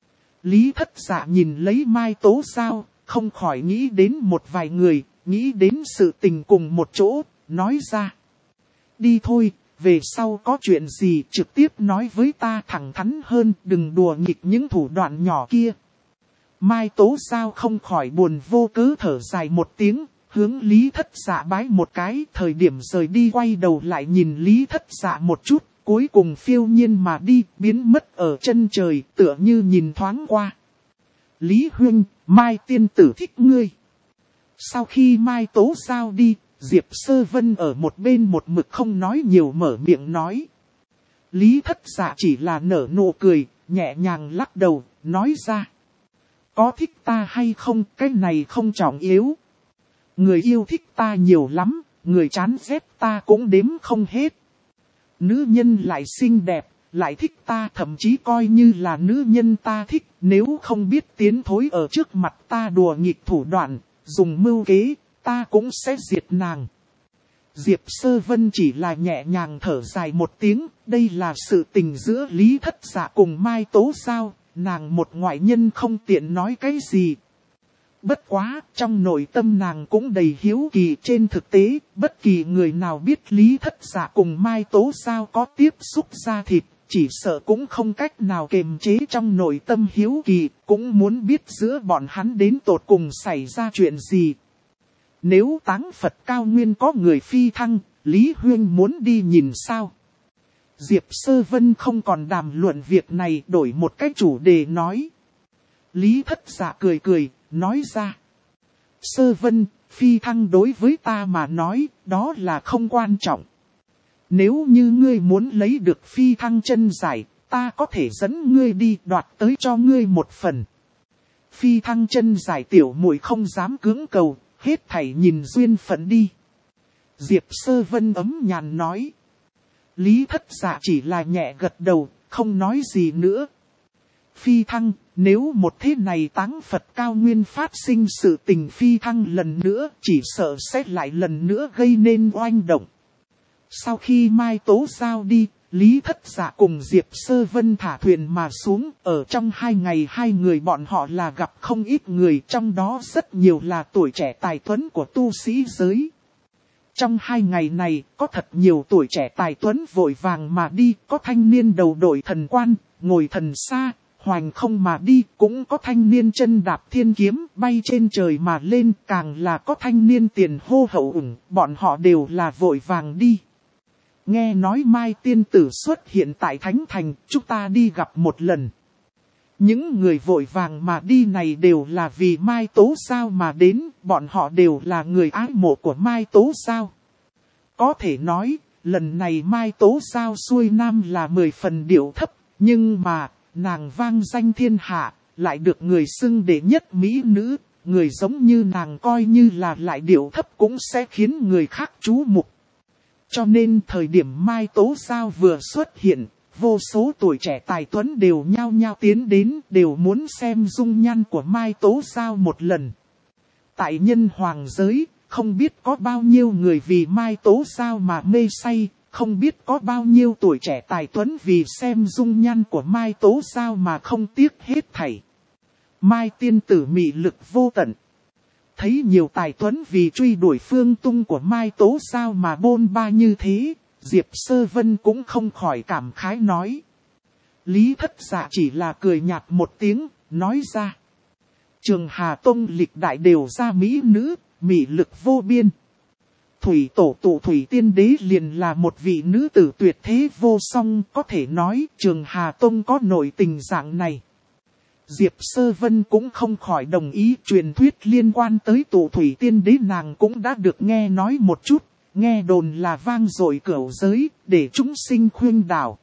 Lý Thất Dạ nhìn lấy Mai Tố Giao, không khỏi nghĩ đến một vài người, nghĩ đến sự tình cùng một chỗ, nói ra. Đi thôi, về sau có chuyện gì trực tiếp nói với ta thẳng thắn hơn, đừng đùa nghịch những thủ đoạn nhỏ kia. Mai Tố Giao không khỏi buồn vô cớ thở dài một tiếng, hướng Lý Thất Dạ bái một cái, thời điểm rời đi quay đầu lại nhìn Lý Thất Dạ một chút, cuối cùng phiêu nhiên mà đi, biến mất ở chân trời, tựa như nhìn thoáng qua. Lý Huynh, Mai tiên tử thích ngươi. Sau khi Mai Tố Giao đi, Diệp Sơ Vân ở một bên một mực không nói nhiều mở miệng nói. Lý Thất Dạ chỉ là nở nụ cười, nhẹ nhàng lắc đầu, nói ra. Có thích ta hay không, cái này không trọng yếu. Người yêu thích ta nhiều lắm, người chán ghét ta cũng đếm không hết. Nữ nhân lại xinh đẹp, lại thích ta, thậm chí coi như là nữ nhân ta thích, nếu không biết tiến thối ở trước mặt ta đùa nghịch thủ đoạn, dùng mưu kế, ta cũng sẽ diệt nàng. Diệp Sơ Vân chỉ là nhẹ nhàng thở dài một tiếng, đây là sự tình giữa Lý Thất Dạ cùng Mai Tố Giao, nàng một ngoại nhân không tiện nói cái gì. Bất quá, trong nội tâm nàng cũng đầy hiếu kỳ, trên thực tế, bất kỳ người nào biết Lý Thất Dạ cùng Mai Tố Giao có tiếp xúc da thịt, chỉ sợ cũng không cách nào kiềm chế trong nội tâm hiếu kỳ, cũng muốn biết giữa bọn hắn đến tột cùng xảy ra chuyện gì. Nếu Táng Phật cao nguyên có người phi thăng, Lý Huyên muốn đi nhìn sao? Diệp Sơ Vân không còn đàm luận việc này, đổi một cái chủ đề nói. Lý Thất Dạ cười cười, nói ra. Sơ Vân, phi thăng đối với ta mà nói, đó là không quan trọng. Nếu như ngươi muốn lấy được phi thăng chân giải, ta có thể dẫn ngươi đi đoạt tới cho ngươi một phần. Phi thăng chân giải tiểu muội không dám cưỡng cầu, hết thảy nhìn duyên phận đi. Diệp Sơ Vân ấm nhàn nói. Lý Thất Dạ chỉ là nhẹ gật đầu, không nói gì nữa. Phi thăng, nếu một thế này Táng Phật cao nguyên phát sinh sự tình phi thăng lần nữa, chỉ sợ sẽ lại lần nữa gây nên oanh động. Sau khi Mai Tố Giao đi, Lý Thất Dạ cùng Diệp Sơ Vân thả thuyền mà xuống, ở trong 2 ngày hai người bọn họ là gặp không ít người, trong đó rất nhiều là tuổi trẻ tài tuấn của tu sĩ giới. Trong 2 ngày này, có thật nhiều tuổi trẻ tài tuấn vội vàng mà đi, có thanh niên đầu đội thần quan, ngồi thần xa, hoành không mà đi, cũng có thanh niên chân đạp thiên kiếm, bay trên trời mà lên, càng là có thanh niên tiền hô hậu ủng, bọn họ đều là vội vàng đi. Nghe nói Mai tiên tử xuất hiện tại Thánh Thành, chúng ta đi gặp một lần. Những người vội vàng mà đi này đều là vì Mai Tố Giao mà đến, bọn họ đều là người ái mộ của Mai Tố Giao. Có thể nói, lần này Mai Tố Giao xuôi nam là 10 phần điệu thấp, nhưng mà, nàng vang danh thiên hạ, lại được người xưng đệ nhất mỹ nữ, người giống như nàng coi như là lại điệu thấp cũng sẽ khiến người khác chú mục. Cho nên thời điểm Mai Tố Giao vừa xuất hiện, vô số tuổi trẻ tài tuấn đều nhao nhao tiến đến, đều muốn xem dung nhan của Mai Tố Giao một lần. Tại nhân hoàng giới, không biết có bao nhiêu người vì Mai Tố Giao mà mê say, không biết có bao nhiêu tuổi trẻ tài tuấn vì xem dung nhan của Mai Tố Giao mà không tiếc hết thảy. Mai tiên tử mị lực vô tận. Thấy nhiều tài tuấn vì truy đuổi phương tung của Mai Tố Giao mà bôn ba như thế, Diệp Sơ Vân cũng không khỏi cảm khái nói. Lý Thất Dạ chỉ là cười nhạt một tiếng, nói ra. Trường Hà Tông lịch đại đều ra mỹ nữ, mị lực vô biên. Thủy tổ tụ Thủy Tiên Đế liền là một vị nữ tử tuyệt thế vô song, có thể nói Trường Hà Tông có nội tình dạng này. Diệp Sơ Vân cũng không khỏi đồng ý, truyền thuyết liên quan tới tụ Thủy Tiên Đế nàng cũng đã được nghe nói một chút, nghe đồn là vang dội cửu giới, để chúng sinh khuyên đảo.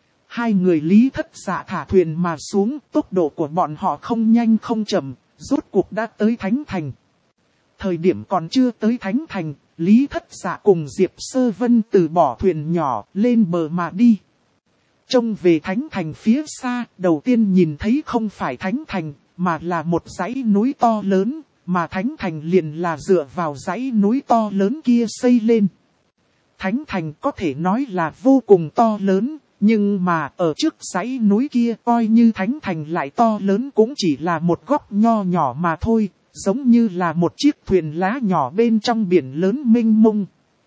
2 người Lý Thất Dạ thả thuyền mà xuống, tốc độ của bọn họ không nhanh không chậm, rốt cuộc đã tới Thánh Thành. Thời điểm còn chưa tới Thánh Thành, Lý Thất Dạ cùng Diệp Sơ Vân từ bỏ thuyền nhỏ lên bờ mà đi. Trông về Thánh Thành phía xa, đầu tiên nhìn thấy không phải Thánh Thành, mà là một dãy núi to lớn, mà thánh thành liền là dựa vào dãy núi to lớn kia xây lên. Thánh thành có thể nói là vô cùng to lớn, nhưng mà ở trước dãy núi kia coi như thánh thành lại to lớn cũng chỉ là một góc nho nhỏ mà thôi, giống như là một chiếc thuyền lá nhỏ bên trong biển lớn mênh mông.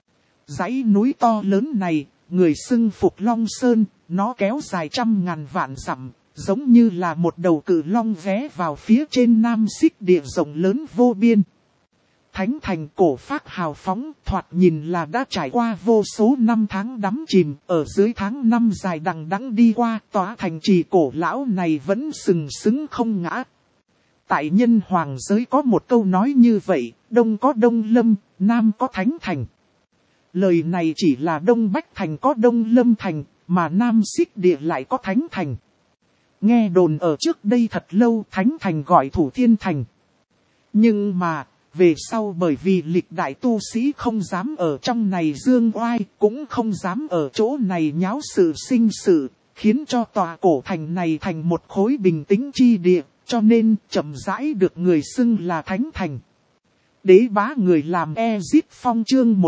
Dãy núi to lớn này, người xưng Phục Long Sơn, nó kéo dài 100.000 vạn dặm, giống như là một đầu cự long ghé vào phía trên Nam Xích Địa rộng lớn vô biên. Thánh thành cổ phác hào phóng, thoạt nhìn là đã trải qua vô số năm tháng đắm chìm, ở dưới tháng năm dài đằng đẵng đi qua, tòa thành trì cổ lão này vẫn sừng sững không ngã. Tại nhân hoàng giới có một câu nói như vậy, đông có Đông Lâm, nam có Thánh thành. Lời này chỉ là Đông Bách thành có Đông Lâm thành, mà Nam Xích Địa lại có Thánh thành. Nghe đồn ở trước đây thật lâu Thánh thành gọi Thủ Thiên thành. Nhưng mà, về sau bởi vì lịch đại tu sĩ không dám ở trong này dương oai, cũng không dám ở chỗ này nháo sự sinh sự, khiến cho tòa cổ thành này thành một khối bình tĩnh chi địa, cho nên chậm rãi được người xưng là Thánh thành. Đế bá người làm Ezip Phong chương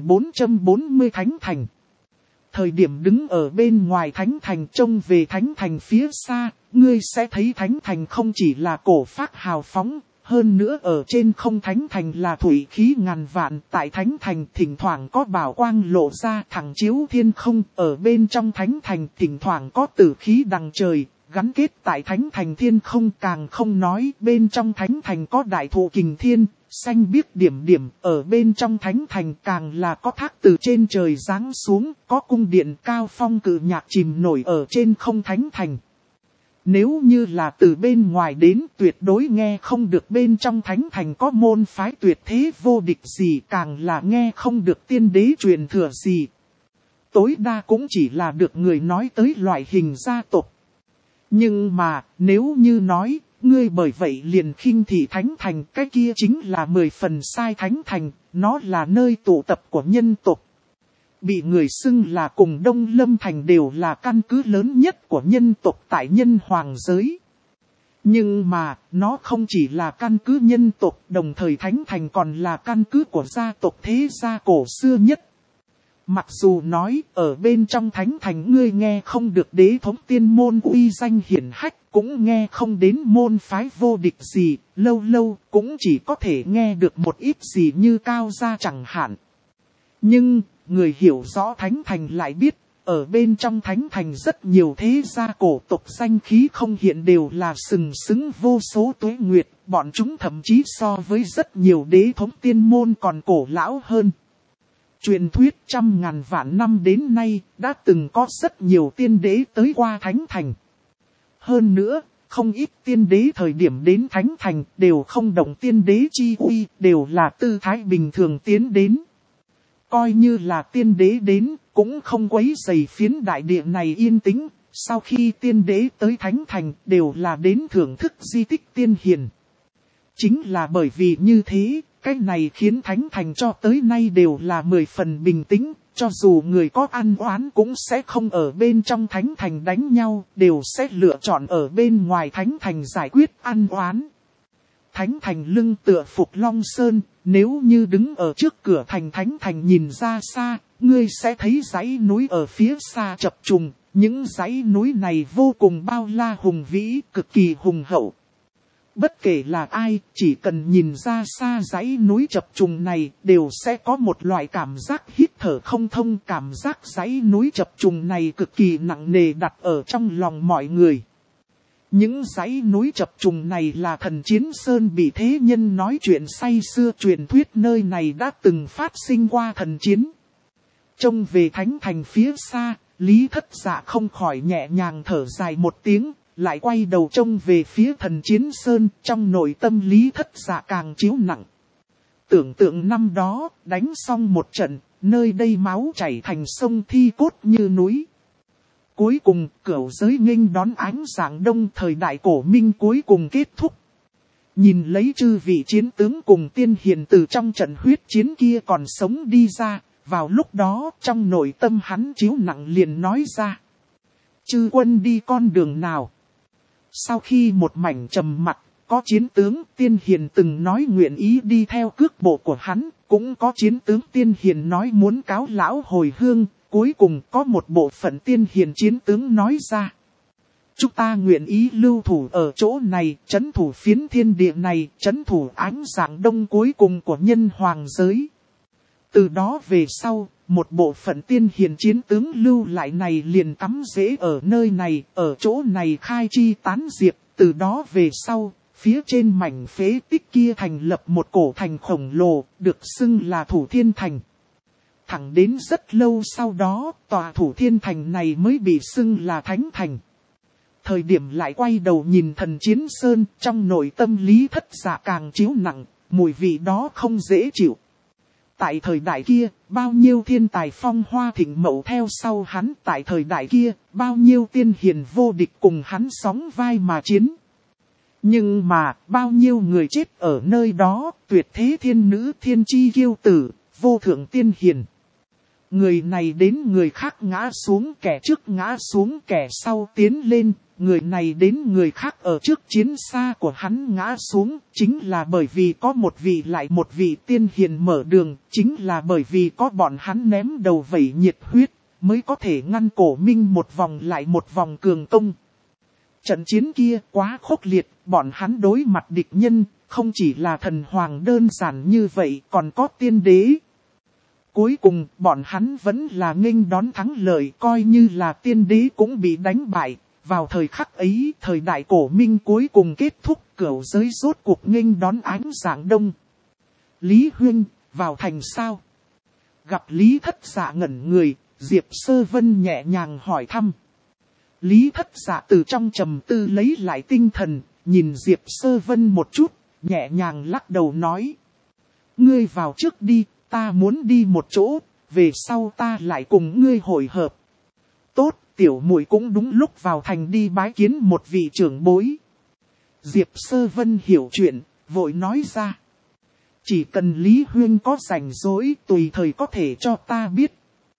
1440 Thánh thành. Thời điểm đứng ở bên ngoài Thánh thành trông về Thánh thành phía xa, ngươi sẽ thấy Thánh thành không chỉ là cổ phác hào phóng, hơn nữa ở trên không Thánh thành là thủy khí ngàn vạn. Tại Thánh thành thỉnh thoảng có bảo quang lộ ra thẳng chiếu thiên không, ở bên trong Thánh thành thỉnh thoảng có tử khí đằng trời, gắn kết tại Thánh thành thiên không. Càng không nói bên trong Thánh thành có đại thụ kình thiên, xanh biếc điểm điểm, ở bên trong Thánh thành càng là có thác từ trên trời giáng xuống, có cung điện cao phong cự nhạc chìm nổi ở trên không Thánh thành. Nếu như là từ bên ngoài đến tuyệt đối nghe không được bên trong Thánh thành có môn phái tuyệt thế vô địch gì, càng là nghe không được tiên đế truyền thừa gì. Tối đa cũng chỉ là được người nói tới loại hình gia tộc. Nhưng mà, nếu như nói, ngươi bởi vậy liền khinh thị Thánh thành, cái kia chính là 10 phần sai. Thánh thành, nó là nơi tụ tập của nhân tộc. Bị người xưng là cùng Đông Lâm thành đều là căn cứ lớn nhất của nhân tộc tại nhân hoàng giới. Nhưng mà, nó không chỉ là căn cứ nhân tộc, đồng thời Thánh thành còn là căn cứ của gia tộc thế gia cổ xưa nhất. Mặc dù nói, ở bên trong Thánh thành ngươi nghe không được đế thống tiên môn uy danh hiển hách, cũng nghe không đến môn phái vô địch gì, lâu lâu cũng chỉ có thể nghe được một ít gì như cao gia chẳng hạn. Nhưng, người hiểu rõ Thánh thành lại biết, ở bên trong Thánh thành rất nhiều thế gia cổ tộc danh khí không hiện đều là sừng sững vô số tuế nguyệt, bọn chúng thậm chí so với rất nhiều đế thống tiên môn còn cổ lão hơn. Truyền thuyết 100.000 vạn năm đến nay, đã từng có rất nhiều tiên đế tới qua Thánh thành. Hơn nữa, không ít tiên đế thời điểm đến Thánh thành đều không động tiên đế chi uy, đều là tư thái bình thường tiến đến. Coi như là tiên đế đến, cũng không quấy rầy phiến đại địa này yên tĩnh. Sau khi tiên đế tới Thánh thành, đều là đến thưởng thức di tích tiên hiền. Chính là bởi vì như thế, cái này khiến Thánh thành cho tới nay đều là 10 phần bình tĩnh. Cho dù người có ăn oán cũng sẽ không ở bên trong Thánh thành đánh nhau, đều sẽ lựa chọn ở bên ngoài Thánh thành giải quyết ăn oán. Thánh thành lưng tựa Phục Long Sơn, nếu như đứng ở trước cửa thành Thánh thành nhìn ra xa, ngươi sẽ thấy dãy núi ở phía xa chập trùng, những dãy núi này vô cùng bao la hùng vĩ, cực kỳ hùng hậu. Bất kể là ai, chỉ cần nhìn ra xa dãy núi chập trùng này, đều sẽ có một loại cảm giác hít thở không thông. Cảm giác dãy núi chập trùng này cực kỳ nặng nề đặt ở trong lòng mọi người. Những dãy núi chập trùng này là Thần Chiến Sơn bị thế nhân nói chuyện say xưa, truyền thuyết nơi này đã từng phát sinh qua thần chiến. Trông về Thánh thành phía xa, Lý Thất Dạ không khỏi nhẹ nhàng thở dài một tiếng, lại quay đầu trông về phía Thần Chiến Sơn, trong nội tâm Lý Thất Dạ càng chiếu nặng. Tưởng tượng năm đó, đánh xong một trận, nơi đây máu chảy thành sông, thi cốt như núi. Cuối cùng, cửu giới nghênh đón ánh sáng đông, thời đại cổ minh cuối cùng kết thúc. Nhìn lấy chư vị chiến tướng cùng tiên hiền từ trong trận huyết chiến kia còn sống đi ra, vào lúc đó trong nội tâm hắn chiếu nặng liền nói ra. Chư quân đi con đường nào? Sau khi một mảnh trầm mặc, có chiến tướng tiên hiền từng nói nguyện ý đi theo cước bộ của hắn, cũng có chiến tướng tiên hiền nói muốn cáo lão hồi hương, cuối cùng có một bộ phận tiên hiền chiến tướng nói ra. Chúng ta nguyện ý lưu thủ ở chỗ này, trấn thủ phiến thiên địa này, trấn thủ ánh sáng đông cuối cùng của nhân hoàng giới. Từ đó về sau, một bộ phận tiên hiền chiến tướng lưu lại này liền cắm rễ ở nơi này, ở chỗ này khai chi tán diệp. Từ đó về sau, phía trên mảnh phế tích kia thành lập một cổ thành khổng lồ, được xưng là Thủ Thiên Thành. Thẳng đến rất lâu sau đó, tòa Thủ Thiên Thành này mới bị xưng là Thánh Thành. Thời điểm lại quay đầu nhìn Thần Chiến Sơn, trong nội tâm Lý Thất Dạ càng chiếu nặng, mùi vị đó không dễ chịu. Tại thời đại kia, bao nhiêu thiên tài phong hoa thịnh mậu theo sau hắn. Tại thời đại kia, bao nhiêu tiên hiền vô địch cùng hắn sóng vai mà chiến. Nhưng mà, bao nhiêu người chết ở nơi đó, tuyệt thế thiên nữ thiên chi kiêu tử, vô thượng tiên hiền. Người này đến người khác ngã xuống, kẻ trước ngã xuống, kẻ sau tiến lên. Người này đến người khác ở trước chiến xa của hắn ngã xuống, chính là bởi vì có một vị lại một vị tiên hiền mở đường, chính là bởi vì có bọn hắn ném đầu vẩy nhiệt huyết, mới có thể ngăn cổ minh một vòng lại một vòng cường công. Trận chiến kia quá khốc liệt, bọn hắn đối mặt địch nhân, không chỉ là thần hoàng đơn giản như vậy, còn có tiên đế. Cuối cùng, bọn hắn vẫn là nghênh đón thắng lợi, coi như là tiên đế cũng bị đánh bại. Vào thời khắc ấy, thời đại cổ minh cuối cùng kết thúc, cửu giới rốt cuộc nghênh đón ánh sáng đông. Lý Huynh, vào thành sao? Gặp Lý Thất Dạ ngẩn người, Diệp Sơ Vân nhẹ nhàng hỏi thăm. Lý Thất Dạ từ trong trầm tư lấy lại tinh thần, nhìn Diệp Sơ Vân một chút, nhẹ nhàng lắc đầu nói. Ngươi vào trước đi, ta muốn đi một chỗ, về sau ta lại cùng ngươi hội hợp. Tốt. Tiểu muội cũng đúng lúc vào thành đi bái kiến một vị trưởng bối. Diệp Sơ Vân hiểu chuyện, vội nói ra. Chỉ cần Lý Huyên có rảnh rỗi tùy thời có thể cho ta biết.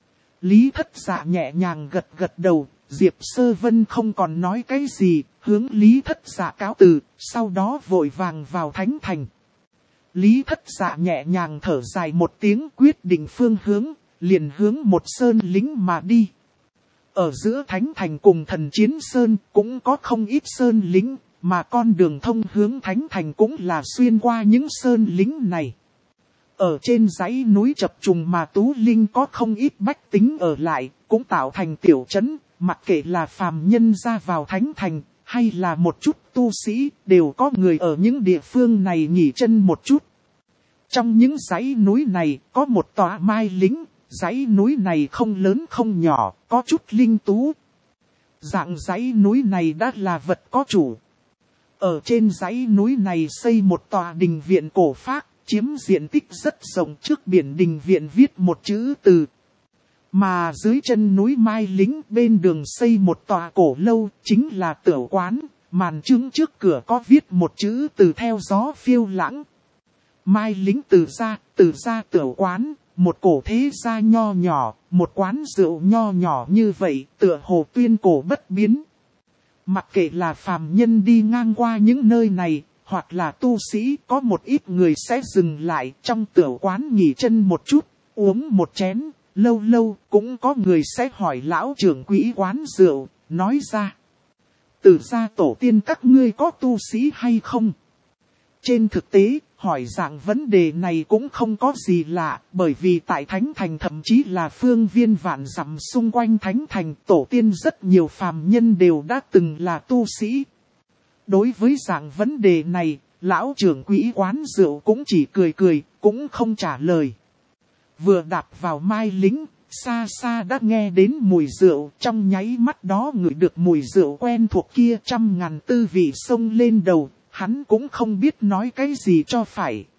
Lý Thất Dạ nhẹ nhàng gật gật đầu, Diệp Sơ Vân không còn nói cái gì, hướng Lý Thất Dạ cáo từ, sau đó vội vàng vào Thánh Thành. Lý Thất Dạ nhẹ nhàng thở dài một tiếng quyết định phương hướng, liền hướng một sơn lính mà đi. Ở giữa Thánh Thành cùng Thần Chiến Sơn cũng có không ít sơn lính, mà con đường thông hướng Thánh Thành cũng là xuyên qua những sơn lính này. Ở trên dãy núi chập trùng mà Tú Linh có không ít bách tính ở lại, cũng tạo thành tiểu trấn, mặc kệ là phàm nhân ra vào Thánh Thành, hay là một chút tu sĩ, đều có người ở những địa phương này nghỉ chân một chút. Trong những dãy núi này có một tòa mai lính. Dãy núi này không lớn không nhỏ, có chút linh tú. Dạng dãy núi này đã là vật có chủ. Ở trên dãy núi này xây một tòa đình viện cổ phác, chiếm diện tích rất rộng, trước biển đình viện viết một chữ từ. Mà dưới chân núi Mai Lính bên đường xây một tòa cổ lâu, chính là Tửu Quán, màn trướng trước cửa có viết một chữ từ theo gió phiêu lãng. Mai Lính từ ra Tửu Quán. Một cổ thế gia nho nhỏ, một quán rượu nho nhỏ như vậy, tựa hồ tuyên cổ bất biến. Mặc kệ là phàm nhân đi ngang qua những nơi này, hoặc là tu sĩ, có một ít người sẽ dừng lại trong tửu quán nghỉ chân một chút, uống một chén, lâu lâu cũng có người sẽ hỏi lão trưởng quỹ quán rượu, nói ra. Từ gia tổ tiên các ngươi có tu sĩ hay không? Trên thực tế, hỏi dạng vấn đề này cũng không có gì lạ, bởi vì tại Thánh Thành thậm chí là phương viên vạn dặm xung quanh Thánh Thành, tổ tiên rất nhiều phàm nhân đều đã từng là tu sĩ. Đối với dạng vấn đề này, lão trưởng quỹ quán rượu cũng chỉ cười cười, cũng không trả lời. Vừa đạp vào Mai Lính, xa xa đã nghe đến mùi rượu, trong nháy mắt đó ngửi được mùi rượu quen thuộc kia, trăm ngàn tư vị xông lên đầu. Hắn cũng không biết nói cái gì cho phải.